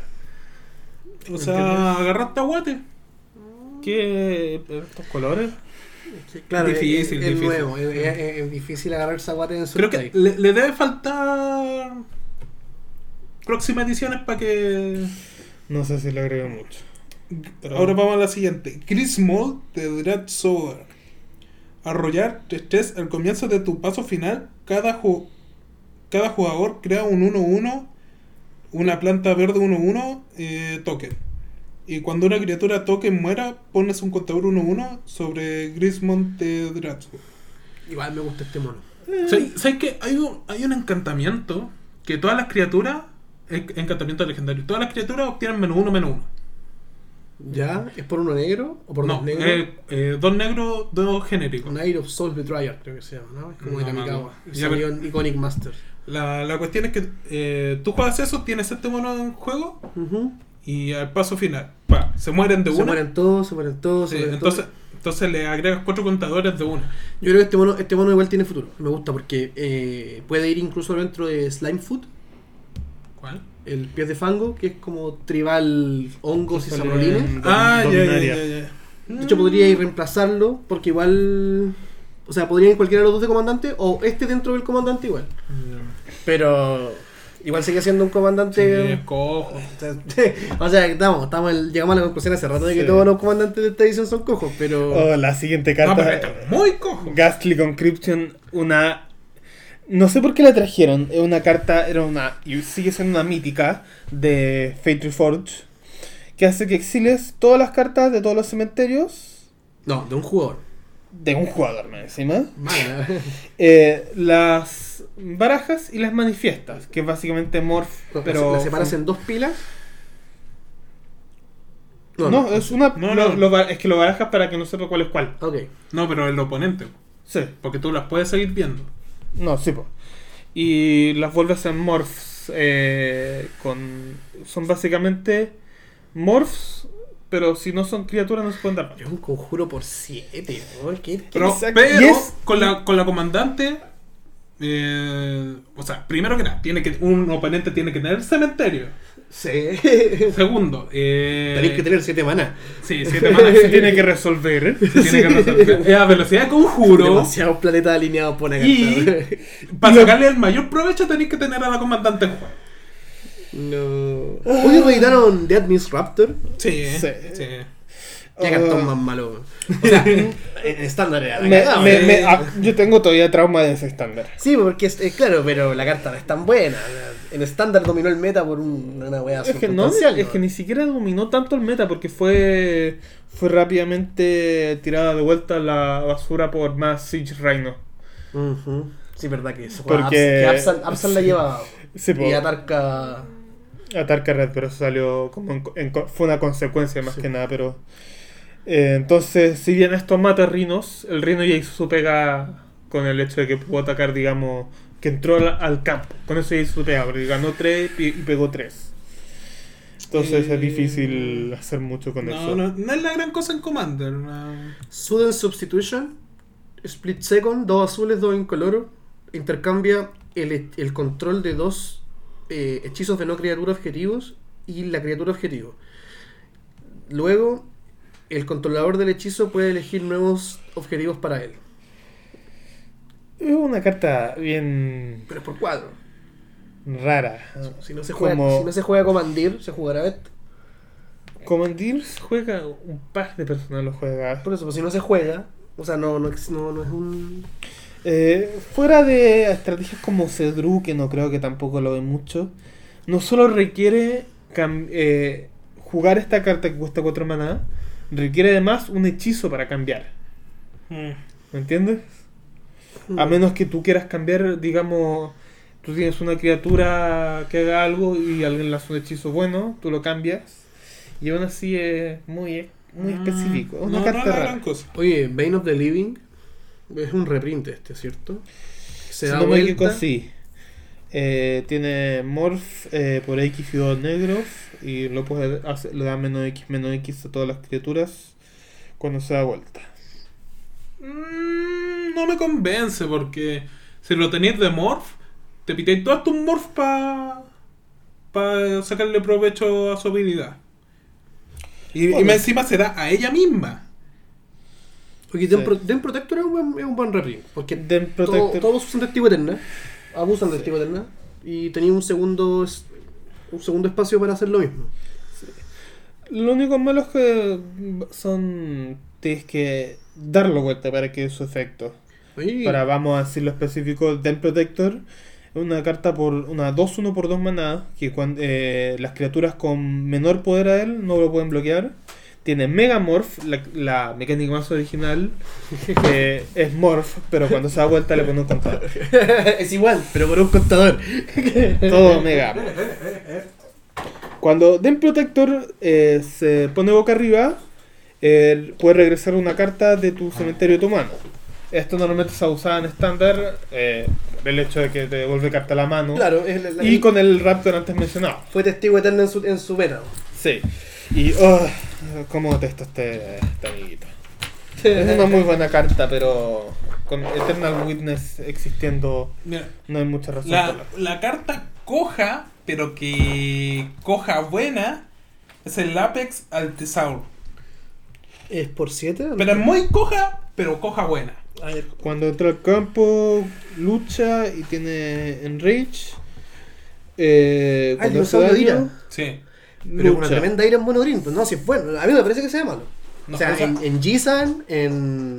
O sea, agarraste a guate. ¿Qué? ¿Estos colores? Claro, Difícil, es, es difícil. nuevo. Es, es- es difícil agarrar esa guate en su Creo que type. le, le debe faltar próximas ediciones para que. No sé si le agrego mucho. Pero- Ahora vamos a la siguiente. Grismold de Dread Sower. Arrollar tres al comienzo de tu paso final. Cada, ju- cada jugador crea un uno uno, una planta verde uno uno eh, token. Y cuando una criatura token muera, pones un contador uno uno sobre Grismold de Dread Sower. Igual me gusta este mono. ¿Sabes sabes que hay un, hay un encantamiento que todas las criaturas, es encantamiento legendario, todas las criaturas obtienen menos uno, menos uno? ¿Ya? ¿Es por uno negro o por No, dos negros? eh, eh, dos negros, dos genéricos. Night of Soul Betrayer creo que se llama, ¿no? Es como de No, Kamikawa. no, no. Y Ya, salió en Iconic Master. La, la cuestión es que eh, tú juegas eso, tienes este mono en juego Ujú. y al paso final, pa, se mueren de Se una. mueren todos, se mueren todos, Sí, se mueren entonces, todos. entonces le agregas cuatro contadores de una. Yo creo que este mono, este mono igual tiene futuro. Me gusta porque eh, puede ir incluso dentro de Slime Food, ¿Cuál? el pies de fango, que es como tribal hongos y Sale sabrolines. en- Ah, ya, ya, Dominaria. ya, ya. De hecho, podría ir reemplazarlo porque igual. O sea, podría ir cualquiera de los dos de comandante o este dentro del comandante igual. Pero igual sigue siendo un Sí, comandante. es cojo. O sea, estamos, estamos el- llegamos a la conclusión hace rato de que Sí. todos los comandantes de esta edición son cojos, pero. Oh, la siguiente No, carta. pero este es muy cojo. Ghastly Conscription, una... No sé por qué la trajeron. Es una carta, era una... y sigue siendo una mítica de Fate Reforged, que hace que exiles todas las cartas de todos los cementerios. No, de un jugador. de un jugador más encima. Mala. Eh, las barajas y las manifiestas, que es básicamente morph, No, pero... ¿La separas en dos pilas? No, es una... No, lo- no. lo ba- es que lo barajas para que no sepa cuál es cuál. Ok. No, pero el oponente. Sí. Porque tú las puedes seguir viendo. No, sí, po. Y las vuelves en morphs eh, con... Son básicamente morphs, pero si no son criaturas no se pueden dar. Es un conjuro por siete, ¿no? ¿Qué, qué Pero, Exacto. pero Y es- con, la, con la comandante... eh, o sea, primero que nada, tiene que, un oponente tiene que tener cementerio. Sí. Segundo, eh, Tenéis que tener siete manas. Sí, siete manas Se tiene que resolver. se tiene que resolver. Es a velocidad de conjuro. Demasiados planetas alineados por acá. Y para sacarle el mayor provecho tenéis que tener a la comandante en juego. No. Oye, reeditaron Dead Miss Raptor. Sí, Sí. sí. Qué Oh. cartón más malo. O sea, en estándar era la Me- cagada, me- ¿eh? me- ah, yo tengo todavía trauma de ese estándar. Sí, porque es, es claro, pero la carta no es tan buena. En estándar dominó el meta por un- una wea Es que, no, circunstancial, es que ni siquiera dominó tanto el meta porque fue fue rápidamente tirada de vuelta a la basura por más Siege Rhino. Ujú. Sí, verdad que eso. Porque- Que Absan, Absan la sí. lleva. Sí, po. Y Atarca. Atarca Red, pero eso salió como en- en- fue una consecuencia más Sí. que nada, pero eh, entonces, si bien esto mata Rhinos, el Rhino ya hizo su pega con el hecho de que pudo atacar, digamos, que entró al, al campo. Con eso ya hizo su pega, porque ganó tres y, y pegó tres. Entonces Eh, es difícil hacer mucho con No, eso. no, no es la gran cosa en Commander. no. Sudden Substitution. Split Second. Dos azules, dos incoloro. Intercambia el, el control de dos eh, hechizos de no criatura objetivos y la criatura objetivo. Luego, el controlador del hechizo puede elegir nuevos objetivos para él. Es una carta bien Pero es por cuatro. rara. Si no se juega, Como- si no se juega Commandir, se jugará esto. Commandir juega, un par de personas lo juega. Por eso, pues si no se juega, o sea, no, no, ex- no, no es un. Eh, fuera de estrategias como Cedru, que no creo que tampoco lo ve mucho, no solo requiere cam- eh, jugar esta carta que cuesta cuatro maná, requiere además un hechizo para cambiar. ¿Me entiendes? A menos que tú quieras cambiar, digamos, tú tienes una criatura que haga algo y alguien le hace un hechizo bueno, tú lo cambias y aún así es muy, muy específico. Es una no, carta no es la rara. gran cosa. Oye, Bane of the Living es un reprint este, ¿cierto? Se Si da no me equivoco, vuelta. sí. Eh, tiene Morph eh, por X y dos negros y lo puede hacer, le da menos X, menos X a todas las criaturas cuando se da vuelta. Mm, no me convence porque si lo tenéis de Morph, te pitéis todos tus Morph para pa sacarle provecho a su habilidad. Y, y Bueno. más encima se da a ella misma. Oye, Den, Sí. Pro- Den Protector es un buen, es un buen reprint. Porque Den todo- Protector. todos usan Testigo Eterna, abusan de Testigo Eterna, y tenía un segundo es- un segundo espacio para hacer lo mismo. Lo único malo es que son. Tienes que darlo vuelta para que dé su efecto. Oye, Para, vamos a decirlo específico, Den Protector es una carta por una dos uno por dos maná que cuando eh, las criaturas con menor poder a él no lo pueden bloquear. Tiene Mega Morph, la, la mecánica más original, que es Morph, pero cuando se da vuelta le pone un contador. es igual, pero por un contador. Todo Mega Morph. Cuando Den Protector eh, se pone boca arriba, eh, puede regresar una carta de tu cementerio a tu mano. Esto normalmente se usaba en estándar, eh, el hecho de que te devuelve carta a la mano. Claro, es la- la- Y con el Raptor antes mencionado. fue Testigo Eterna en su, en su vena. Sí. Y, oh, cómo detesto este, este amiguito. Es una muy buena carta, pero con Eternal Witness existiendo Mira, no hay mucha razón. la, por la carta coja, pero que coja buena, es el Apex Altesaur. ¿Es por siete? Pero es muy coja, pero coja buena. A ver, Cuando entra al campo, lucha y tiene Enrage. Eh, Ah, el cuando hace dinosaurio daño, ira. Sí. Pero es una lucha. tremenda ira en monogreen. Pues no, si es bueno. A mí me parece que sea malo. No, o sea, o sea- en, en G-San, en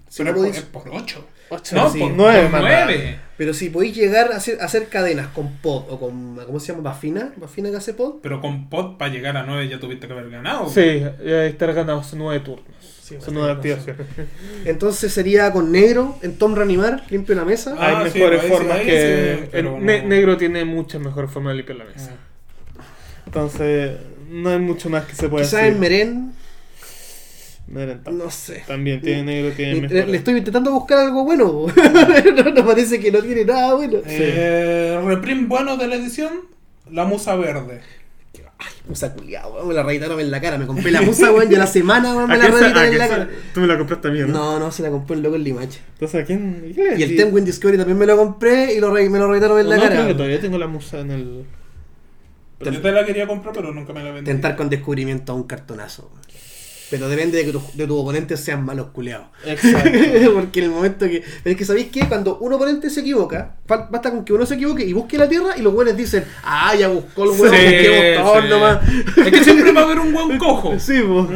Si Pero no es, podéis- por, es por ocho. ocho, No, sí, por nueve, por más nueve. Pero si podéis llegar a hacer, a hacer cadenas con pod o con, ¿cómo se llama? Bafina, Bafina que hace pod. Pero con pod para llegar a nueve ya tuviste que haber ganado. Sí, ya estar ganado son nueve turnos. Sí, son bastante nueve activaciones. Entonces sería con negro, en Tom Reanimar, limpio la mesa. Ah, Hay sí, mejores ahí sí, formas ahí que. sí, pero el ne- no. negro tiene muchas mejores formas de limpiar la mesa. Entonces, no hay mucho más que se pueda Quizás decir. en Meren, Meren tam- no sé. También tiene negro, tiene Le, mejores. le estoy intentando buscar algo bueno, pero no, no parece que no tiene nada bueno. Eh, reprint bueno de la edición, la musa verde. Musa culiao, weón, me la reeditaron en la cara. Me compré la musa, weón, ya la semana, weón, me ¿A la quién se- reeditaron a en quién la se- cara. Tú me la compraste también, ¿no? No, no, se la compré el loco en Limache. Entonces, ¿a quién? ¿qué le Y el decís? Tenwin Discovery también me lo compré y lo re- me lo reeditaron en la No, cara. creo que todavía tengo la musa en el. Pero yo te la quería comprar, pero nunca me la vendí. Tentar con descubrimiento a un cartonazo, weón. Pero depende de que tu, de tus oponentes sean malos culeados. Exacto. Porque en el momento que. Pero es que sabéis que cuando un oponente se equivoca, fal- basta con que uno se equivoque y busque la tierra y los buenos dicen, ah, ya buscó el huevo, Sí, busquemos todos sí. nomás. Es que siempre va a haber un buen cojo. Sí, pues.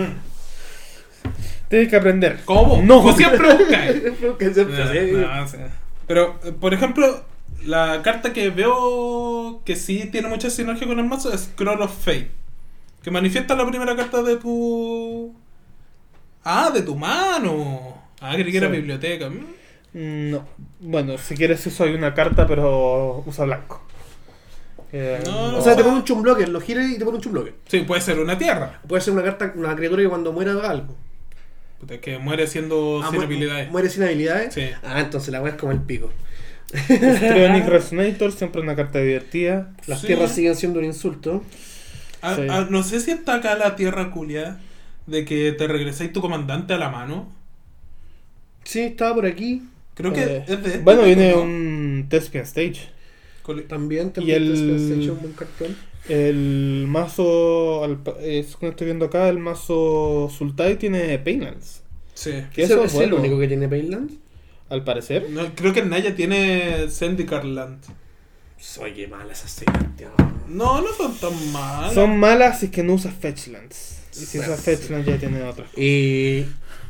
Tienes que aprender. ¿Cómo? No. Vos siempre buscáis. Que siempre No, sí. no, sí. Pero, eh, por ejemplo, la carta que veo que sí tiene mucha sinergia con el mazo es Scroll of Fate. Que manifiesta la primera carta de tu... Ah, de tu mano. Ah, creí que era Sí. biblioteca. Mm. Mm, No. Bueno, si quieres eso hay una carta, pero usa blanco. Eh, No, O sea, te pone un chumblocker, lo giras y te pone un chumblocker. Sí, puede ser una tierra. Puede ser una carta, una criatura que cuando muera haga algo. Puta, que muere siendo Ah, sin mu- habilidades. Muere sin habilidades. Sí. Ah, entonces la wea es como el pico. Histrionic Resonator, siempre una carta divertida. Las Sí. tierras siguen siendo un insulto. Ah, Sí. ah, no sé si está acá la tierra culia de que te regresáis tu comandante a la mano. Sí, estaba por aquí. Creo que Eh, es de este, bueno, viene ¿no? un Thespian Stage. Cole- También, Y también el- te has hecho un buen cartón. El mazo, al pa- es como estoy viendo acá, el mazo Sultai tiene Painlands. Sí. Que ¿Ese eso es es bueno, el único que tiene Painland? al parecer. No, creo que el Naya tiene Zendikar Land. Oye, malas esas cartas. No, no son tan malas. Son malas si es que no usas Fetchlands. Y si Bueno, usas Fetchlands ya tiene otras. Y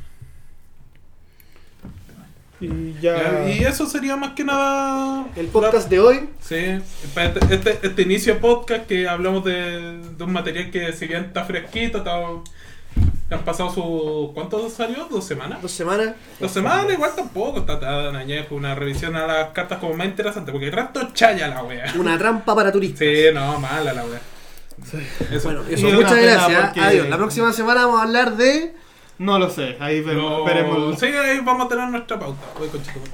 Y ya. Y eso sería más que nada el podcast de hoy. Sí, para este, este, este inicio de podcast que hablamos de, de un material que si bien está fresquito, está, han pasado su... ¿Cuánto salió? ¿Dos semanas? Dos semanas. Dos semanas igual tampoco está tan añejo, una revisión a las cartas como más interesante, porque el resto es chaya la wea. Una trampa para turistas. Sí, no, mala la wea. Eso. Bueno, Y eso. es Muchas una pena gracias. porque- Adiós. La próxima semana vamos a hablar de. No lo sé, ahí Pero, veremos. veremos. sí, ahí vamos a tener nuestra pauta. Voy con chico.